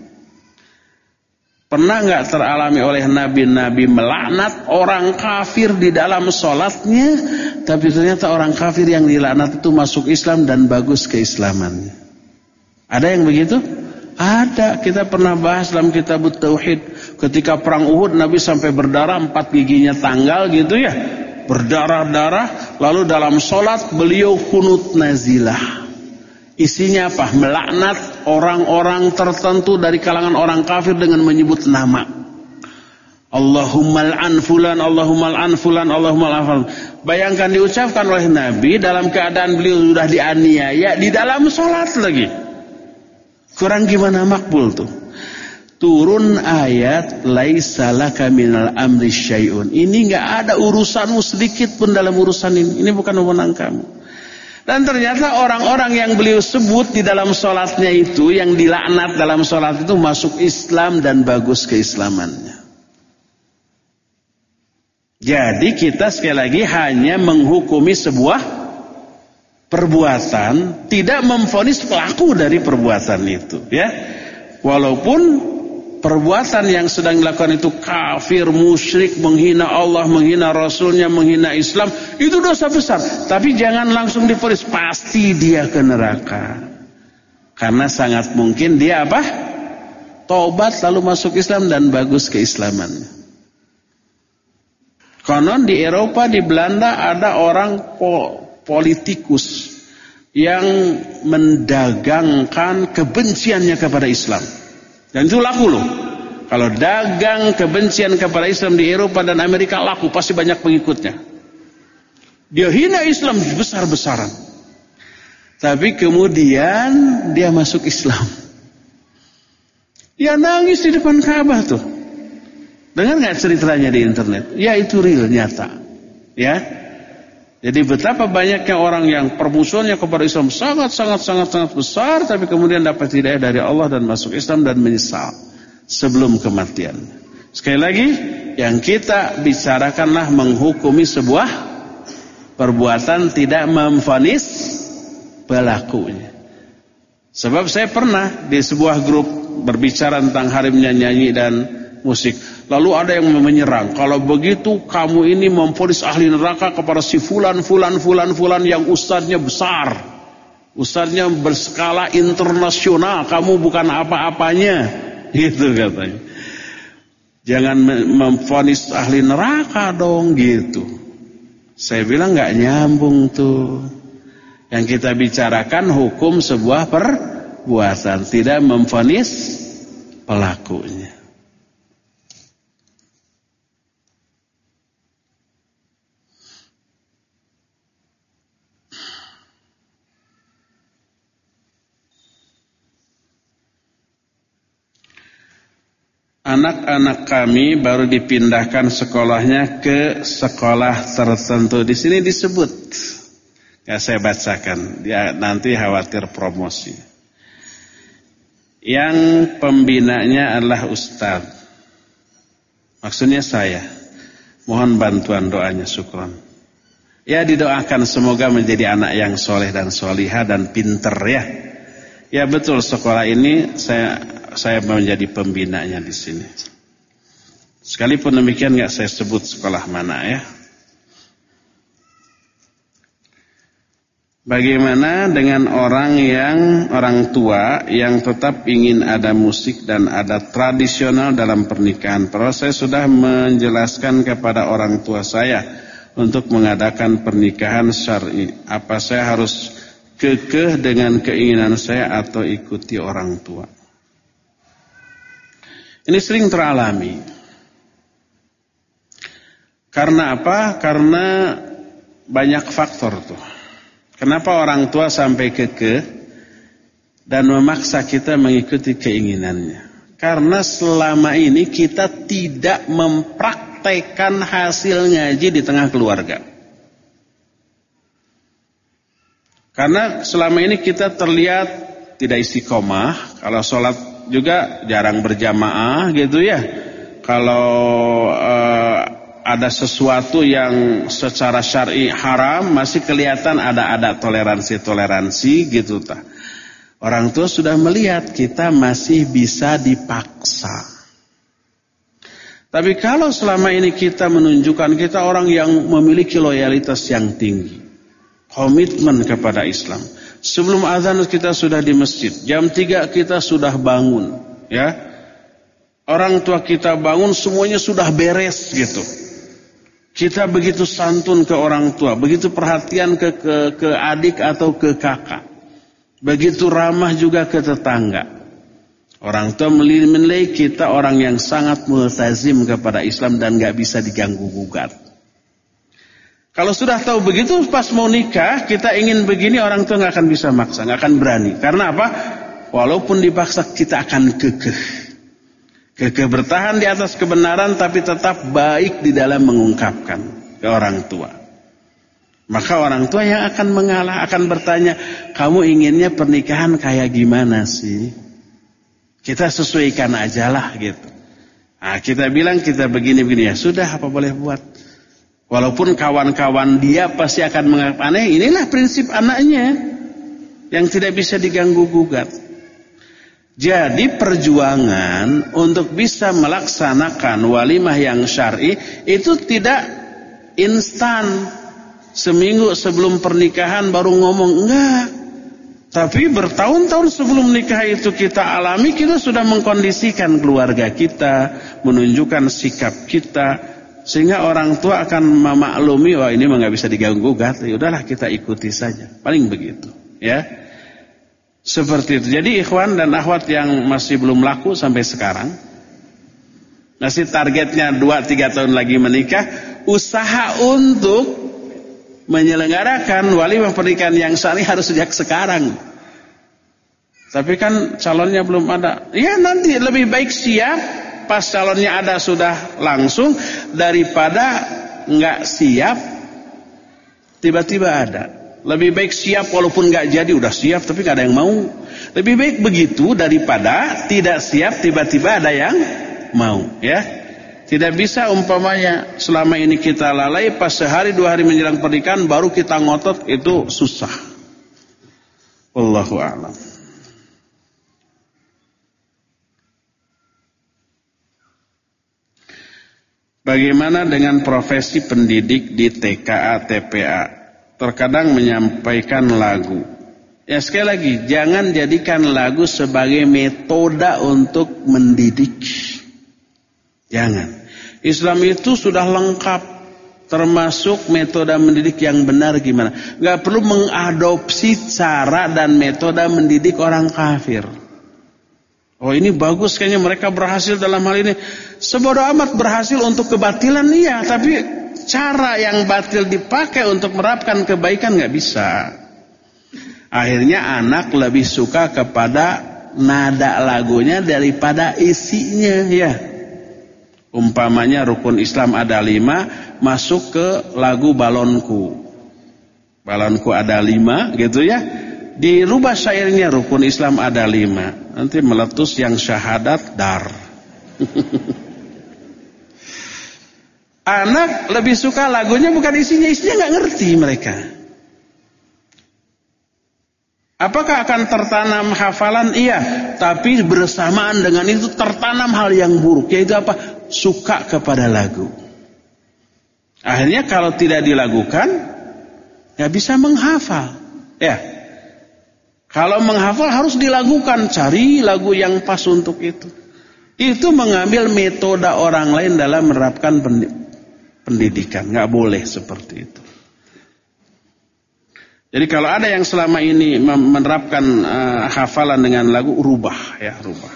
Pernah gak teralami oleh nabi-nabi melaknat orang kafir di dalam sholatnya, tapi ternyata orang kafir yang dilaknat itu masuk Islam dan bagus keislamannya? Ada yang begitu? Ada. Kita pernah bahas dalam kitab Tauhid. Ketika perang Uhud, Nabi sampai berdarah, empat giginya tanggal gitu ya, berdarah-darah. Lalu dalam sholat beliau kunut nazilah. Isinya apa? Melaknat orang-orang tertentu dari kalangan orang kafir dengan menyebut nama. Allahumma al'an fulan, Allahumma al'an fulan, Allahumma al'an fulan. Bayangkan diucapkan oleh Nabi dalam keadaan beliau sudah dianiaya di dalam sholat lagi. Kurang gimana makbul tuh? Turun ayat laisa laka minal amri syai'un. Ini enggak ada urusanmu sedikit pun dalam urusan ini. Ini bukan wewenang kamu. Dan ternyata orang-orang yang beliau sebut di dalam sholatnya itu, yang dilaknat dalam sholat itu, masuk Islam dan bagus keislamannya. Jadi kita sekali lagi hanya menghukumi sebuah perbuatan, tidak memvonis pelaku dari perbuatan itu, ya. Walaupun perbuatan yang sedang dilakukan itu kafir, musyrik, menghina Allah, menghina Rasulnya, menghina Islam, itu dosa besar. Tapi jangan langsung divonis pasti dia ke neraka. Karena sangat mungkin dia apa? Taubat lalu masuk Islam dan bagus keislamannya. Konon di Eropa, di Belanda ada orang po politikus yang mendagangkan kebenciannya kepada Islam. Dan itu laku loh. Kalau dagang kebencian kepada Islam di Eropa dan Amerika laku, pasti banyak pengikutnya. Dia hina Islam besar-besaran. Tapi kemudian dia masuk Islam. Dia nangis di depan Ka'bah tuh. Dengar gak ceritanya di internet? Ya itu real, nyata. Ya. Jadi betapa banyaknya orang yang permusuhannya kepada Islam sangat-sangat-sangat-sangat besar, tapi kemudian dapat hidayah dari Allah dan masuk Islam dan menyesal sebelum kematian. Sekali lagi, yang kita bicarakanlah menghukumi sebuah perbuatan, tidak memvonis pelakunya. Sebab saya pernah di sebuah grup berbicara tentang haramnya nyanyi dan musik. Lalu ada yang menyerang, kalau begitu kamu ini memvonis ahli neraka kepada si fulan, fulan, fulan, fulan yang ustadznya besar. Ustadznya berskala internasional, kamu bukan apa-apanya. Gitu katanya. Jangan memvonis ahli neraka dong, gitu. Saya bilang gak nyambung tuh. Yang kita bicarakan hukum sebuah perbuatan, tidak memvonis pelakunya. Anak-anak kami baru dipindahkan sekolahnya ke sekolah tertentu. Di sini disebut, ya saya bacakan, dia nanti khawatir promosi. Yang pembinanya adalah ustadz. Maksudnya saya. Mohon bantuan doanya, syukron. Ya, didoakan semoga menjadi anak yang soleh dan solihah dan pinter ya. Ya betul, sekolah ini saya saya menjadi pembinanya di sini. Sekalipun demikian nggak saya sebut sekolah mana ya. Bagaimana dengan orang yang orang tua yang tetap ingin ada musik dan ada tradisional dalam pernikahan? Padahal saya sudah menjelaskan kepada orang tua saya untuk mengadakan pernikahan syar'i. Apa saya harus kekeh dengan keinginan saya atau ikuti orang tua? Ini sering teralami. Karena apa? Karena banyak faktor tuh. Kenapa orang tua sampai kekeh dan memaksa kita mengikuti keinginannya? Karena selama ini kita tidak mempraktekkan hasil ngaji di tengah keluarga. Karena selama ini kita terlihat tidak istiqomah, kalau sholat juga jarang berjamaah gitu ya. Kalau uh, ada sesuatu yang secara syar'i haram, masih kelihatan ada-ada toleransi-toleransi gitu ta. Orang tua sudah melihat kita masih bisa dipaksa. Tapi kalau selama ini kita menunjukkan kita orang yang memiliki loyalitas yang tinggi, komitmen kepada Islam. Sebelum azan kita sudah di masjid, jam tiga kita sudah bangun, ya. Orang tua kita bangun semuanya sudah beres gitu. Kita begitu santun ke orang tua, begitu perhatian ke, ke, ke adik atau ke kakak. Begitu ramah juga ke tetangga. Orang tua menilai kita orang yang sangat multazim kepada Islam dan gak bisa diganggu-gugat. Kalau sudah tahu begitu, pas mau nikah, kita ingin begini, orang tua gak akan bisa maksa, gak akan berani. Karena apa? Walaupun dipaksa, kita akan kekeh. Kekeh bertahan di atas kebenaran tapi tetap baik di dalam mengungkapkan ke orang tua. Maka orang tua yang akan mengalah akan bertanya, kamu inginnya pernikahan kayak gimana sih? Kita sesuaikan aja lah gitu. Nah, kita bilang kita begini-begini, ya sudah apa boleh buat. Walaupun kawan-kawan dia pasti akan menganggap aneh, inilah prinsip anaknya yang tidak bisa diganggu-gugat. Jadi perjuangan untuk bisa melaksanakan walimah yang syar'i itu tidak instan. Seminggu sebelum pernikahan baru ngomong, enggak. Tapi bertahun-tahun sebelum nikah itu kita alami, kita sudah mengkondisikan keluarga kita, menunjukkan sikap kita, sehingga orang tua akan memaklumi, wah ini mah nggak bisa diganggu-gugat, ya udahlah kita ikuti saja. Paling begitu, ya. Seperti itu. Jadi ikhwan dan akhwat yang masih belum laku sampai sekarang, masih targetnya dua tiga tahun lagi menikah, usaha untuk menyelenggarakan walimah pernikahan yang syar'i harus sejak sekarang. Tapi kan calonnya belum ada. Ya nanti lebih baik siap pas calonnya ada sudah langsung daripada nggak siap tiba-tiba ada. Lebih baik siap walaupun nggak jadi, udah siap tapi nggak ada yang mau. Lebih baik begitu daripada tidak siap tiba-tiba ada yang mau, ya. Tidak bisa umpamanya selama ini kita lalai, pas sehari dua hari menjelang pernikahan baru kita ngotot, itu susah. Wallahu a'lam. Bagaimana dengan profesi pendidik di T K A T P A? Terkadang menyampaikan lagu. Ya sekali lagi, jangan jadikan lagu sebagai metode untuk mendidik. Jangan. Islam itu sudah lengkap, termasuk metode mendidik yang benar gimana. Gak perlu mengadopsi cara dan metode mendidik orang kafir. Oh ini bagus, kayaknya mereka berhasil dalam hal ini. Sebodoh amat berhasil untuk kebatilan, iya, tapi cara yang batil dipakai untuk menerapkan kebaikan nggak bisa. Akhirnya anak lebih suka kepada nada lagunya daripada isinya, ya. Umpamanya rukun Islam ada lima, masuk ke lagu balonku. Balonku ada lima, gitu ya. Dirubah syairnya, rukun Islam ada lima. Nanti meletus yang syahadat dar. Anak lebih suka lagunya bukan isinya, isinya nggak ngerti mereka. Apakah akan tertanam hafalan? Iya, tapi bersamaan dengan itu tertanam hal yang buruk, yaitu apa? Suka kepada lagu. Akhirnya kalau tidak dilakukan, nggak bisa menghafal. Ya, kalau menghafal harus dilakukan, cari lagu yang pas untuk itu. Itu mengambil metode orang lain dalam menerapkan pendidikan, nggak boleh seperti itu. Jadi kalau ada yang selama ini menerapkan uh, hafalan dengan lagu, rubah ya, rubah.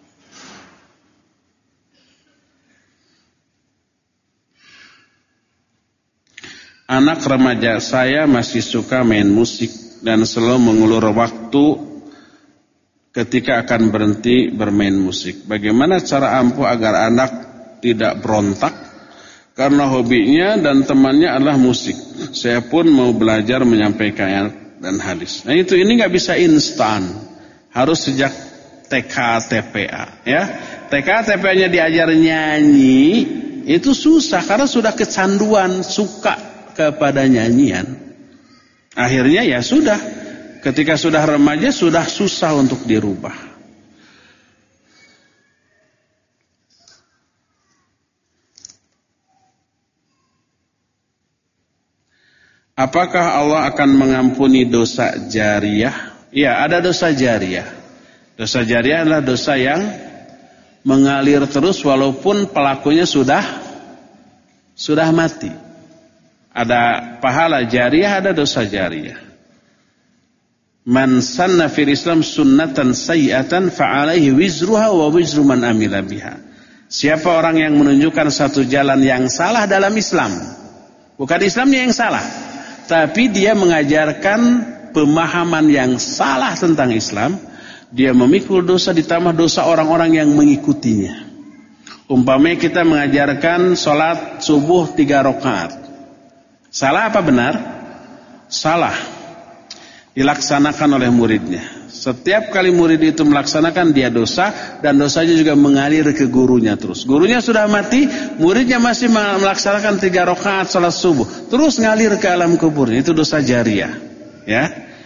Anak remaja saya masih suka main musik dan selalu mengulur waktu ketika akan berhenti bermain musik. Bagaimana cara ampuh agar anak tidak berontak? Karena hobinya dan temannya adalah musik. Saya pun mau belajar menyampaikan ayat dan hadis. Nah itu ini nggak bisa instan. Harus sejak T K T P A ya. T K T P A-nya diajar nyanyi itu susah karena sudah kecanduan, suka kepada nyanyian. Akhirnya ya sudah. Ketika sudah remaja sudah susah untuk dirubah. Apakah Allah akan mengampuni dosa jariyah? Ya, ada dosa jariyah. Dosa jariyah adalah dosa yang mengalir terus walaupun pelakunya sudah sudah mati. Ada pahala jariyah, ada dosa jariyah. Man sanna fil Islam sunnatan sayyi'atan fa'alaihi wizruha wa wizru man amila biha. Siapa orang yang menunjukkan satu jalan yang salah dalam Islam? Bukan Islamnya yang salah, tapi dia mengajarkan pemahaman yang salah tentang Islam, dia memikul dosa ditambah dosa orang-orang yang mengikutinya. Umpamanya kita mengajarkan sholat subuh tiga rakaat. Salah apa benar? Salah. Dilaksanakan oleh muridnya. Setiap kali murid itu melaksanakan dia dosa, dan dosanya juga mengalir ke gurunya terus. Gurunya sudah mati, muridnya masih melaksanakan tiga rakaat salat subuh, terus ngalir ke alam kuburnya. Itu dosa jariyah. Ya,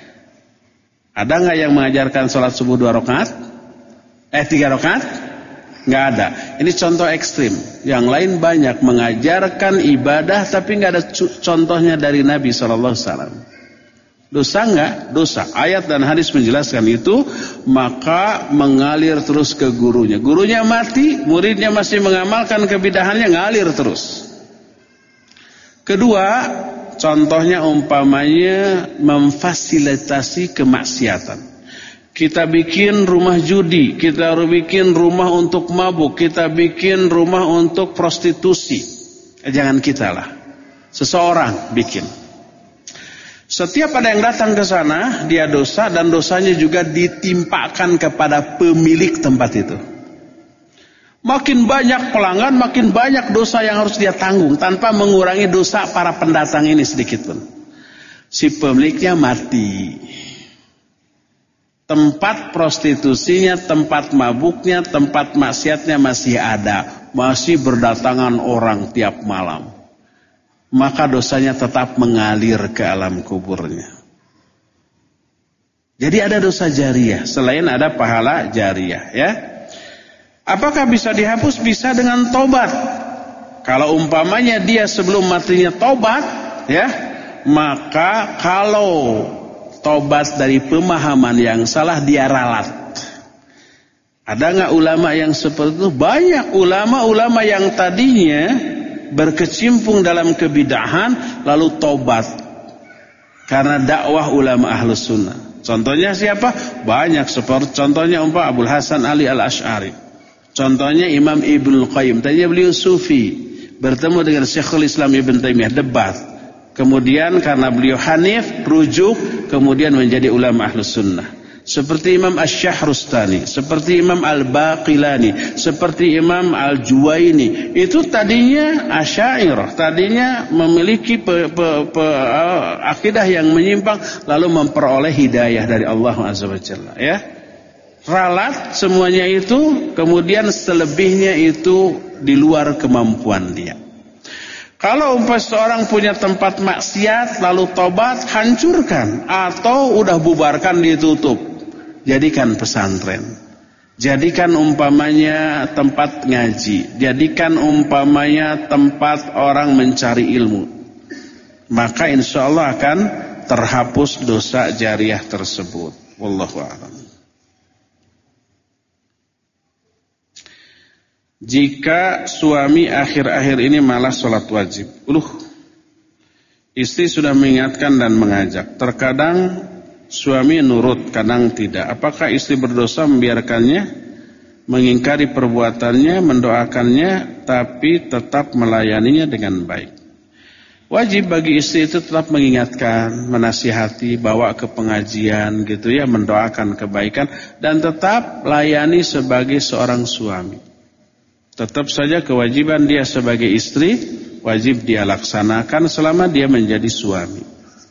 ada nggak yang mengajarkan salat subuh dua rakaat? Eh tiga rakaat? Nggak ada. Ini contoh ekstrim. Yang lain banyak mengajarkan ibadah, tapi nggak ada contohnya dari Nabi Shallallahu Alaihi Wasallam. Dosa enggak? Dosa. Ayat dan hadis menjelaskan itu, maka mengalir terus ke gurunya. Gurunya mati, muridnya masih mengamalkan kebidahannya, ngalir terus. Kedua, contohnya umpamanya memfasilitasi kemaksiatan. Kita bikin rumah judi, kita bikin rumah untuk mabuk, kita bikin rumah untuk prostitusi. Eh, jangan kita lah. Seseorang bikin. Setiap ada yang datang ke sana, dia dosa, dan dosanya juga ditimpakan kepada pemilik tempat itu. Makin banyak pelanggan, makin banyak dosa yang harus dia tanggung, tanpa mengurangi dosa para pendatang ini sedikit pun. Si pemiliknya mati. Tempat prostitusinya, tempat mabuknya, tempat maksiatnya masih ada. Masih berdatangan orang tiap malam. Maka dosanya tetap mengalir ke alam kuburnya. Jadi ada dosa jariyah selain ada pahala jariyah, ya. Apakah bisa dihapus? Bisa dengan tobat. Kalau umpamanya dia sebelum matinya tobat, ya, maka kalau tobat dari pemahaman yang salah, dia ralat. Ada nggak ulama yang seperti itu? Banyak ulama-ulama yang tadinya berkecimpung dalam kebidahan lalu tobat karena dakwah ulama ahlus sunnah. Contohnya siapa? Banyak. Seperti contohnya umpah Abul Hasan Ali Al-Asy'ari. Contohnya Imam Ibnul Qayyim. Tadinya beliau sufi, bertemu dengan Syekhul Islam Ibn Taimiyah, debat. Kemudian karena beliau hanif, rujuk, kemudian menjadi ulama ahlus sunnah. Seperti Imam Asy-Syahrustani, seperti Imam Al-Baqilani, seperti Imam Al-Juwaini. Itu tadinya Asy'ariyah, tadinya memiliki pe, pe, pe, uh, akidah yang menyimpang, lalu memperoleh hidayah dari Allah Azza wa Jalla, ya. Ralat semuanya itu, kemudian selebihnya itu di luar kemampuan dia. Kalau umpamanya seorang punya tempat maksiat lalu tobat, hancurkan atau udah bubarkan, ditutup. Jadikan pesantren. Jadikan umpamanya tempat ngaji. Jadikan umpamanya tempat orang mencari ilmu. Maka insya Allah akan terhapus dosa jariah tersebut. Wallahu a'lam. Jika suami akhir-akhir ini malas sholat wajib, uluh, istri sudah mengingatkan dan mengajak. Terkadang suami nurut, kadang tidak. Apakah istri berdosa membiarkannya, mengingkari perbuatannya, mendoakannya, tapi tetap melayaninya dengan baik? Wajib bagi istri itu tetap mengingatkan, menasihati, bawa ke pengajian gitu ya, mendoakan kebaikan, dan tetap layani sebagai seorang suami. Tetap saja kewajiban dia sebagai istri wajib dia laksanakan selama dia menjadi suami.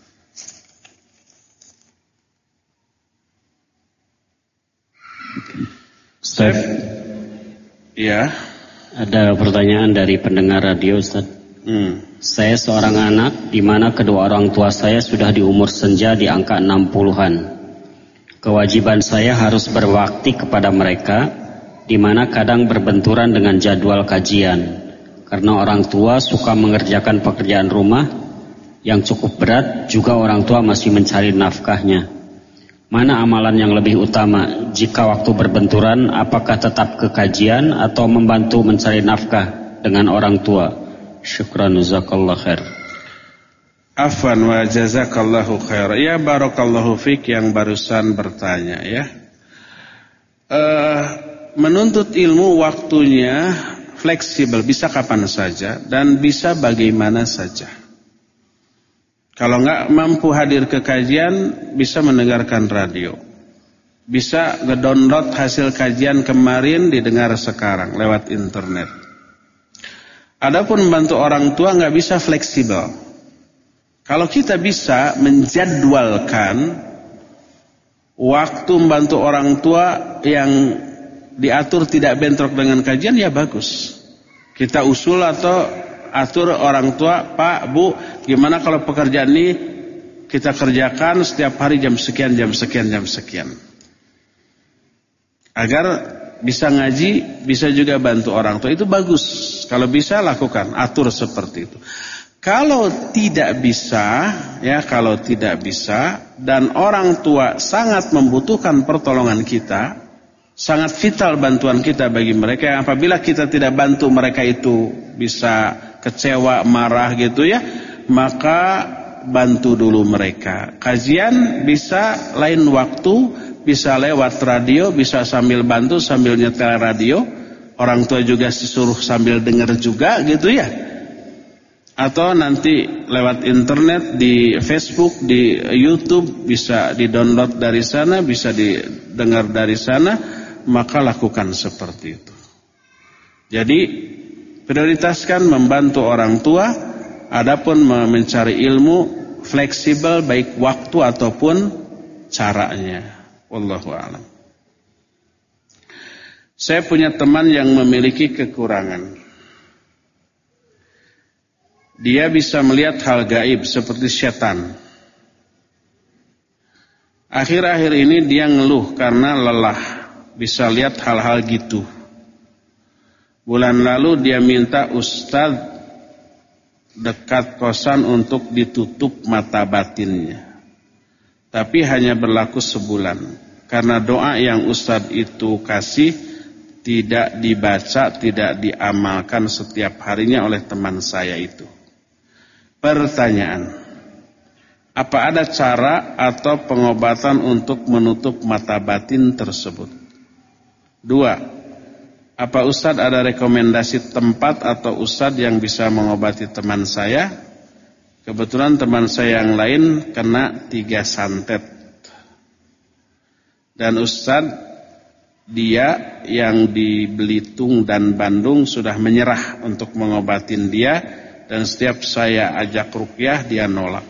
Ustaz, ya, ada pertanyaan dari pendengar radio, Ustaz. Hmm. Saya seorang anak di mana kedua orang tua saya sudah di umur senja di angka enam puluhan. Kewajiban saya harus berbakti kepada mereka, di mana kadang berbenturan dengan jadwal kajian karena orang tua suka mengerjakan pekerjaan rumah yang cukup berat, juga orang tua masih mencari nafkahnya. Mana amalan yang lebih utama jika waktu berbenturan, apakah tetap ke kajian atau membantu mencari nafkah dengan orang tua? Syukran, jazakallahu khair. Afwan wa jazakallahu khair. Ya, barakallahu fik yang barusan bertanya ya. Uh, Menuntut ilmu waktunya fleksibel, bisa kapan saja dan bisa bagaimana saja. Kalau nggak mampu hadir ke kajian, bisa mendengarkan radio. Bisa ngedownload hasil kajian kemarin, didengar sekarang lewat internet. Adapun membantu orang tua nggak bisa fleksibel. Kalau kita bisa menjadwalkan waktu membantu orang tua yang diatur tidak bentrok dengan kajian, ya bagus. Kita usul atau atur orang tua, Pak, Bu, gimana kalau pekerjaan ini kita kerjakan setiap hari jam sekian, jam sekian, jam sekian. Agar bisa ngaji, bisa juga bantu orang tua, itu bagus. Kalau bisa lakukan, atur seperti itu. Kalau tidak bisa, ya kalau tidak bisa dan orang tua sangat membutuhkan pertolongan kita, sangat vital bantuan kita bagi mereka, yang apabila kita tidak bantu mereka itu bisa kecewa, marah gitu ya, maka bantu dulu mereka. Kajian bisa lain waktu, bisa lewat radio, bisa sambil bantu, sambil nyetel radio. Orang tua juga disuruh sambil dengar juga gitu ya. Atau nanti lewat internet, di Facebook, di YouTube, bisa di-download dari sana, bisa didengar dari sana. Maka lakukan seperti itu. Jadi prioritaskan membantu orang tua, adapun mencari ilmu fleksibel baik waktu ataupun caranya. Wallahu a'lam. Saya punya teman yang memiliki kekurangan. Dia bisa melihat hal gaib seperti setan. Akhir-akhir ini dia ngeluh karena lelah. Bisa lihat hal-hal gitu. Bulan lalu dia minta ustadz dekat kosan untuk ditutup mata batinnya. Tapi hanya berlaku sebulan. Karena doa yang ustadz itu kasih tidak dibaca, tidak diamalkan setiap harinya oleh teman saya itu. Pertanyaan, apa ada cara atau pengobatan untuk menutup mata batin tersebut? Dua, apa Ustadz ada rekomendasi tempat atau Ustadz yang bisa mengobati teman saya? Kebetulan teman saya yang lain kena tiga santet. Dan Ustadz, dia yang di Belitung dan Bandung sudah menyerah untuk mengobatin dia. Dan setiap saya ajak ruqyah, dia nolak.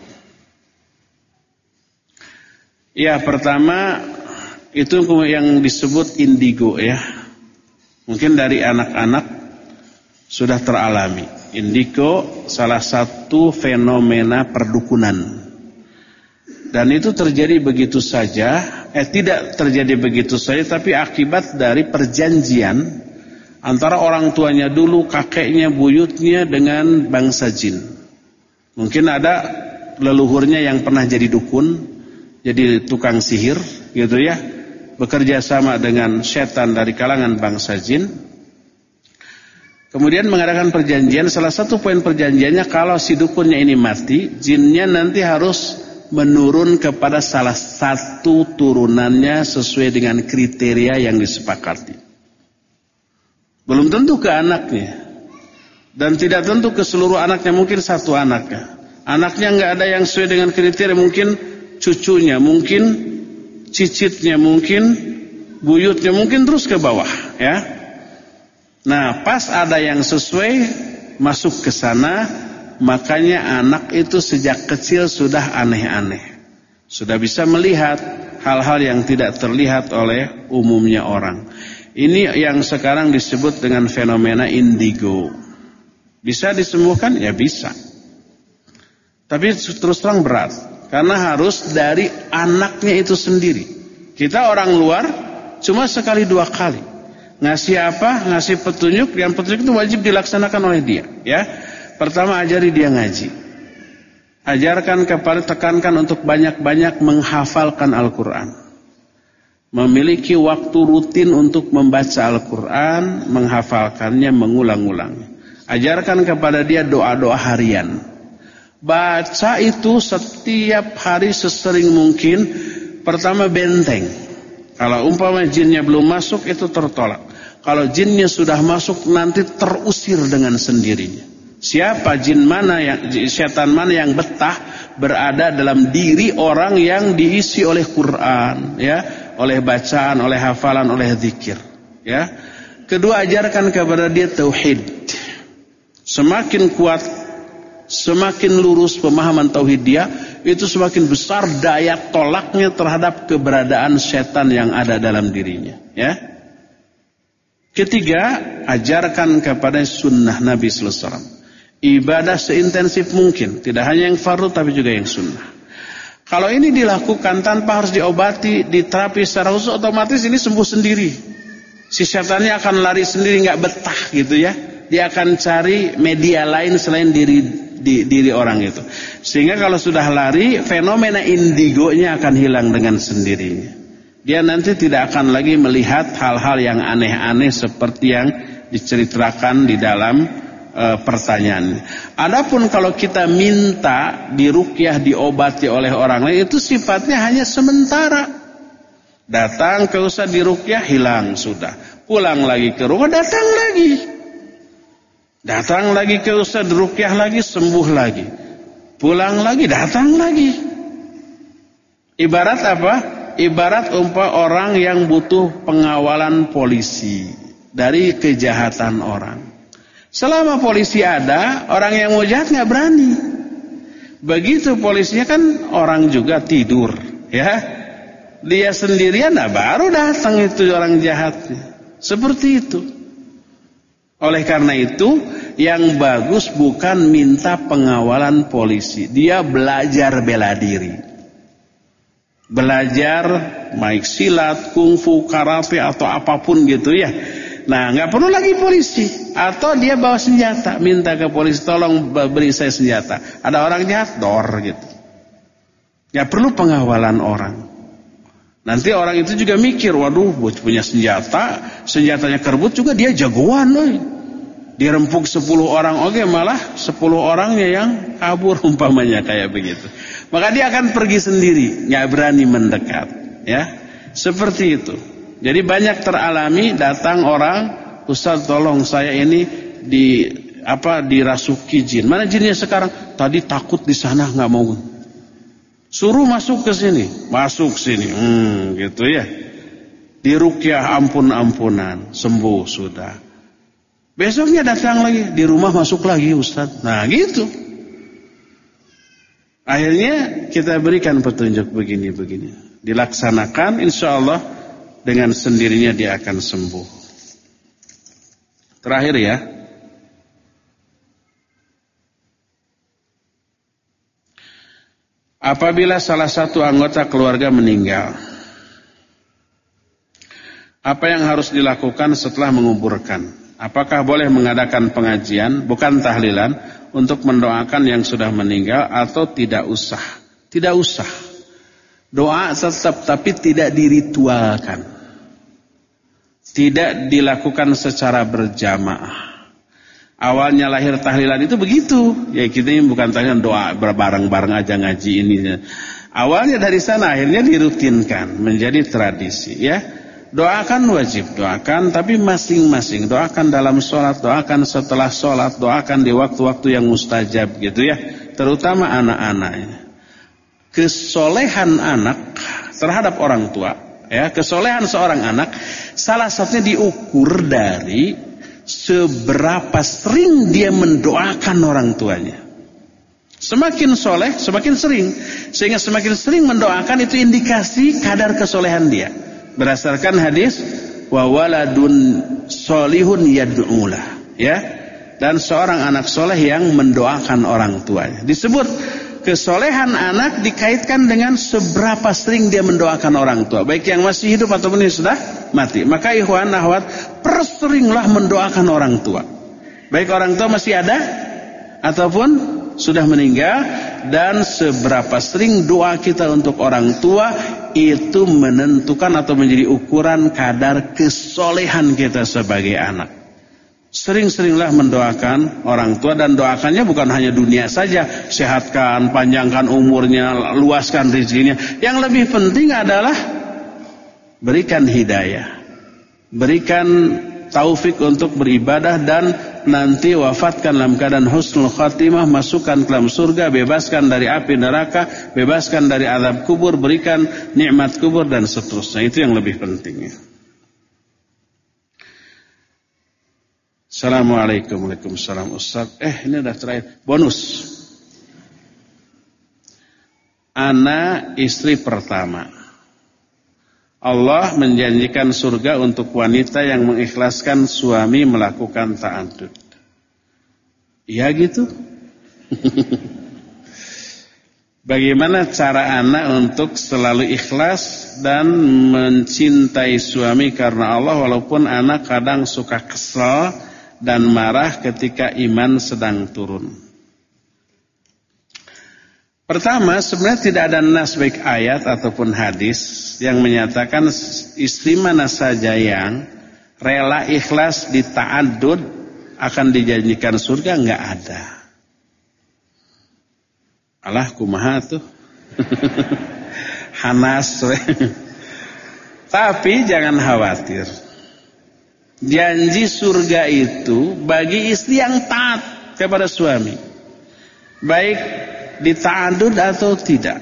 Ya, pertama itu yang disebut indigo ya. Mungkin dari anak-anak sudah teralami. Indigo salah satu fenomena perdukunan. Dan itu terjadi begitu saja, eh tidak terjadi begitu saja, tapi akibat dari perjanjian antara orang tuanya dulu, kakeknya, buyutnya dengan bangsa jin. Mungkin ada leluhurnya yang pernah jadi dukun, jadi tukang sihir, gitu ya, bekerja sama dengan setan dari kalangan bangsa jin. Kemudian mengadakan perjanjian. Salah satu poin perjanjiannya, kalau si dukunnya ini mati, jinnya nanti harus menurun kepada salah satu turunannya sesuai dengan kriteria yang disepakati. Belum tentu ke anaknya, dan tidak tentu ke seluruh anaknya, mungkin satu anaknya. Anaknya nggak ada yang sesuai dengan kriteria, mungkin cucunya, mungkin cicitnya, mungkin buyutnya, mungkin terus ke bawah, ya. Nah, pas ada yang sesuai masuk ke sana. Makanya anak itu sejak kecil sudah aneh-aneh, sudah bisa melihat hal-hal yang tidak terlihat oleh umumnya orang. Ini yang sekarang disebut dengan fenomena indigo. Bisa disembuhkan? Ya bisa. Tapi terus terang berat, karena harus dari anaknya itu sendiri. Kita orang luar cuma sekali dua kali ngasih apa? Ngasih petunjuk. Yang petunjuk itu wajib dilaksanakan oleh dia, ya. Pertama, ajari dia ngaji. Ajarkan kepada, tekankan untuk banyak-banyak menghafalkan Al-Quran. Memiliki waktu rutin untuk membaca Al-Quran, menghafalkannya, mengulang-ulangnya. Ajarkan kepada dia doa-doa harian. Baca itu setiap hari sesering mungkin. Pertama, benteng. Kalau umpama jinnya belum masuk, itu tertolak. Kalau jinnya sudah masuk, nanti terusir dengan sendirinya. Siapa jin mana yang, setan mana yang betah berada dalam diri orang yang diisi oleh Quran, ya, oleh bacaan, oleh hafalan, oleh zikir, ya. Kedua, ajarkan kepada dia tauhid. Semakin kuat, semakin lurus pemahaman tauhid dia, itu semakin besar daya tolaknya terhadap keberadaan setan yang ada dalam dirinya, ya. Ketiga, ajarkan kepada sunnah Nabi sallallahu alaihi wasallam. Ibadah seintensif mungkin, tidak hanya yang fardu tapi juga yang sunnah. Kalau ini dilakukan tanpa harus diobati, diterapi secara khusus, otomatis ini sembuh sendiri. Si setannya akan lari sendiri, nggak betah gitu ya. Dia akan cari media lain selain diri di, diri orang itu. Sehingga kalau sudah lari, fenomena indigonya akan hilang dengan sendirinya. Dia nanti tidak akan lagi melihat hal-hal yang aneh-aneh seperti yang diceritakan di dalam E, pertanyaan. Adapun kalau kita minta diruqyah, diobati oleh orang lain, itu sifatnya hanya sementara. Datang ke ustaz diruqyah, hilang sudah. Pulang lagi ke rumah, datang lagi. Datang lagi ke ustaz diruqyah lagi, sembuh lagi. Pulang lagi, datang lagi. Ibarat apa? Ibarat umpama orang yang butuh pengawalan polisi dari kejahatan orang. Selama polisi ada, orang yang mau jahat nggak berani. Begitu polisinya kan orang juga tidur, ya. Dia sendirian, nah baru datang itu orang jahatnya. Seperti itu. Oleh karena itu, yang bagus bukan minta pengawalan polisi. Dia belajar bela diri. Belajar baik silat, kungfu, karate atau apapun gitu ya. Nah, nggak perlu lagi polisi. Atau dia bawa senjata, minta ke polisi, tolong beri saya senjata. Ada orang jahat, dor gitu. Nggak perlu pengawalan orang. Nanti orang itu juga mikir, waduh, punya senjata, senjatanya kerebut juga, dia jagoan, loh. Dirempuk sepuluh orang, oke, malah sepuluh orangnya yang kabur umpamanya kayak begitu. Maka dia akan pergi sendiri, nggak berani mendekat, ya, seperti itu. Jadi banyak teralami, datang orang, Ustaz tolong saya ini di apa dirasuki jin. Mana jinnya sekarang? Tadi takut di sana nggak mau. Suruh masuk ke sini, masuk sini, hmm, gitu ya. Diruqyah ampun-ampunan, sembuh sudah. Besoknya datang lagi, di rumah masuk lagi Ustaz. Nah gitu. Akhirnya kita berikan petunjuk begini-begini. Dilaksanakan, insya Allah dengan sendirinya dia akan sembuh. Terakhir ya, Apabila salah satu anggota keluarga meninggal, apa yang harus dilakukan setelah menguburkan? Apakah boleh mengadakan pengajian, bukan tahlilan, untuk mendoakan yang sudah meninggal atau tidak usah? Tidak usah. Doa tetap, tapi tidak diritualkan. Tidak dilakukan secara berjamaah. Awalnya lahir tahlilan itu begitu. Ya kita ini bukan tahlilan, doa bareng-bareng aja ngaji ini. Awalnya dari sana, akhirnya dirutinkan menjadi tradisi. Ya, doakan wajib, doakan, tapi masing-masing. Doakan dalam sholat, doakan setelah sholat, doakan di waktu-waktu yang mustajab gitu ya. Terutama anak-anaknya. Kesolehan anak terhadap orang tua, ya, kesolehan seorang anak salah satunya diukur dari seberapa sering dia mendoakan orang tuanya. Semakin soleh, semakin sering. Sehingga semakin sering mendoakan itu indikasi kadar kesolehan dia. Berdasarkan hadis, wa waladun solihun yad'ulah, ya. Dan seorang anak soleh yang mendoakan orang tuanya. Disebut kesolehan anak dikaitkan dengan seberapa sering dia mendoakan orang tua, baik yang masih hidup ataupun yang sudah mati. Maka ikhwan akhwat, perseringlah mendoakan orang tua, baik orang tua masih ada ataupun sudah meninggal. Dan seberapa sering doa kita untuk orang tua itu menentukan atau menjadi ukuran kadar kesolehan kita sebagai anak. Sering-seringlah mendoakan orang tua, dan doakannya bukan hanya dunia saja, sehatkan, panjangkan umurnya, luaskan rezekinya. Yang lebih penting adalah berikan hidayah, berikan taufik untuk beribadah, dan nanti wafatkan dalam keadaan husnul khatimah, masukkan ke dalam surga, bebaskan dari api neraka, bebaskan dari azab kubur, berikan nikmat kubur dan seterusnya. Itu yang lebih pentingnya. Assalamualaikum. Waalaikumsalam Ustaz. Eh ini udah terakhir. Bonus. Ana istri pertama. Allah menjanjikan surga untuk wanita yang mengikhlaskan suami melakukan ta'addud. Iya gitu. Bagaimana cara ana untuk selalu ikhlas dan mencintai suami karena Allah, walaupun ana kadang suka kesal dan marah ketika iman sedang turun? Pertama, sebenarnya tidak ada nas baik ayat ataupun hadis yang menyatakan istri mana saja yang rela ikhlas di ta'addud akan dijanjikan surga. Enggak ada. Alah kumaha tuh. Hanas. Tapi jangan khawatir. Janji surga itu bagi istri yang taat kepada suami, baik di ta'addud atau tidak,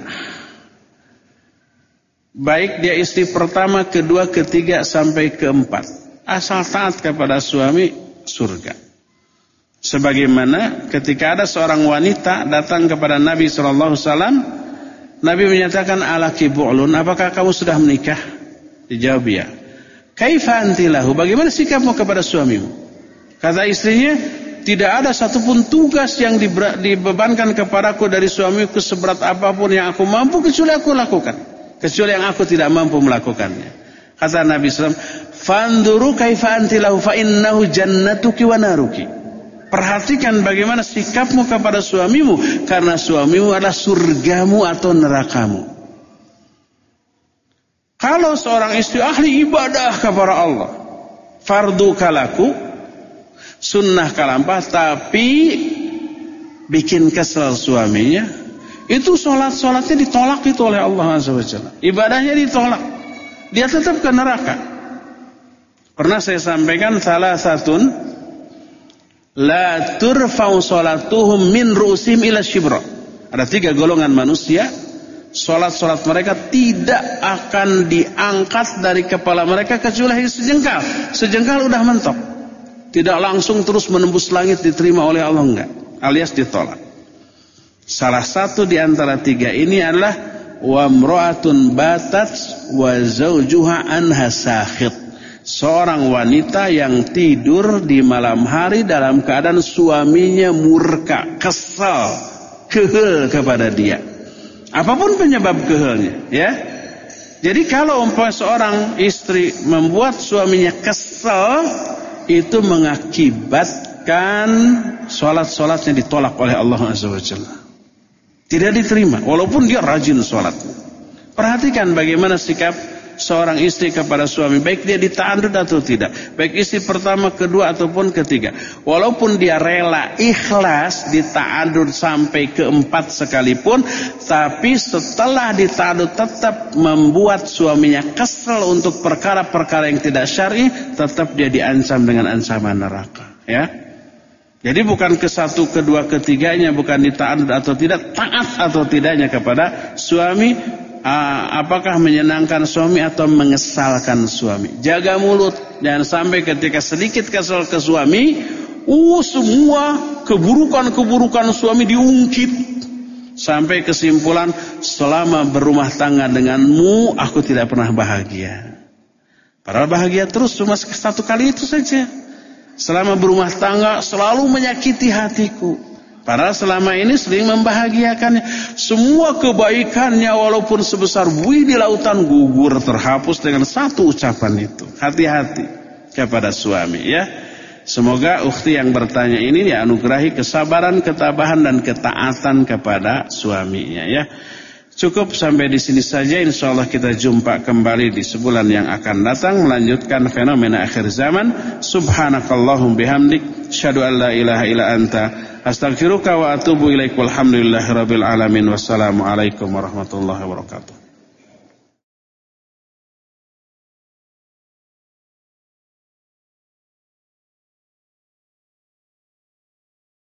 baik dia istri pertama, kedua, ketiga sampai keempat, asal taat kepada suami, surga. Sebagaimana ketika ada seorang wanita datang kepada Nabi shallallahu alaihi wasallam, Nabi menyatakan, alaki bu'lun, apakah kamu sudah menikah? Dijawab ya. Kaifa antilahu, bagaimana sikapmu kepada suamimu? Kata istrinya, tidak ada satupun tugas yang dibebankan kepadaku dari suamiku seberat apapun yang aku mampu kecuali aku lakukan, kecuali yang aku tidak mampu melakukannya. Kata Nabi shallallahu alaihi wasallam, fanduru kaifa antilahu fa innahu jannatuki wa naruki. Perhatikan bagaimana sikapmu kepada suamimu, karena suamimu adalah surgamu atau nerakamu. Kalau seorang istri ahli ibadah kepada Allah, fardu kalaku, sunnah kalampah, tapi bikin kesel suaminya, itu sholat-sholatnya ditolak itu oleh Allah Azza wa Jalla. Ibadahnya ditolak, dia tetap ke neraka. Pernah saya sampaikan, salah satun la turfa'u sholatuhum min ru'usim ila shibra. Ada tiga golongan manusia, sholat-sholat mereka tidak akan diangkat dari kepala mereka kecuali sejengkal. Sejengkal udah mentok, tidak langsung terus menembus langit diterima oleh Allah, enggak, alias ditolak. Salah satu di antara tiga ini adalah wa mra'atun batat wa zawjuha anha sakhit. Seorang wanita yang tidur di malam hari dalam keadaan suaminya murka, kesal, kehel kepada dia. Apapun penyebab kehelnya, ya. Jadi kalau umpama seorang istri membuat suaminya kesel, itu mengakibatkan sholat-sholatnya ditolak oleh Allah Azza wa Jalla. Tidak diterima, walaupun dia rajin sholat. Perhatikan bagaimana sikap seorang istri kepada suami, baik dia dita'adud atau tidak, baik istri pertama, kedua ataupun ketiga. Walaupun dia rela ikhlas dita'adud sampai keempat sekalipun, tapi setelah dita'adud tetap membuat suaminya kesel untuk perkara-perkara yang tidak syar'i, tetap dia diancam dengan ancaman neraka, ya. Jadi bukan ke satu, kedua, ketiganya, bukan dita'adud atau tidak, taat atau tidaknya kepada suami. Apakah menyenangkan suami atau mengesalkan suami. Jaga mulut, jangan sampai ketika sedikit kesal ke suami, uh semua keburukan-keburukan suami diungkit, sampai kesimpulan, selama berumah tangga denganmu aku tidak pernah bahagia. Padahal bahagia terus, cuma satu kali itu saja. Selama berumah tangga selalu menyakiti hatiku, padahal selama ini sering membahagiakannya. Semua kebaikannya walaupun sebesar buih di lautan gugur, terhapus dengan satu ucapan itu. Hati-hati kepada suami, ya. Semoga ukhti yang bertanya ini dianugerahi kesabaran, ketabahan dan ketaatan kepada suaminya, ya. Cukup sampai di sini saja. Insyaallah kita jumpa kembali di sebulan yang akan datang, melanjutkan fenomena akhir zaman. Subhanakallahum bihamdik, syahadu an la ilaha illa anta, astaghfiruka wa atubu ilaik. Walhamdulillahirabbil alamin. Wassalamualaikum warahmatullahi wabarakatuh.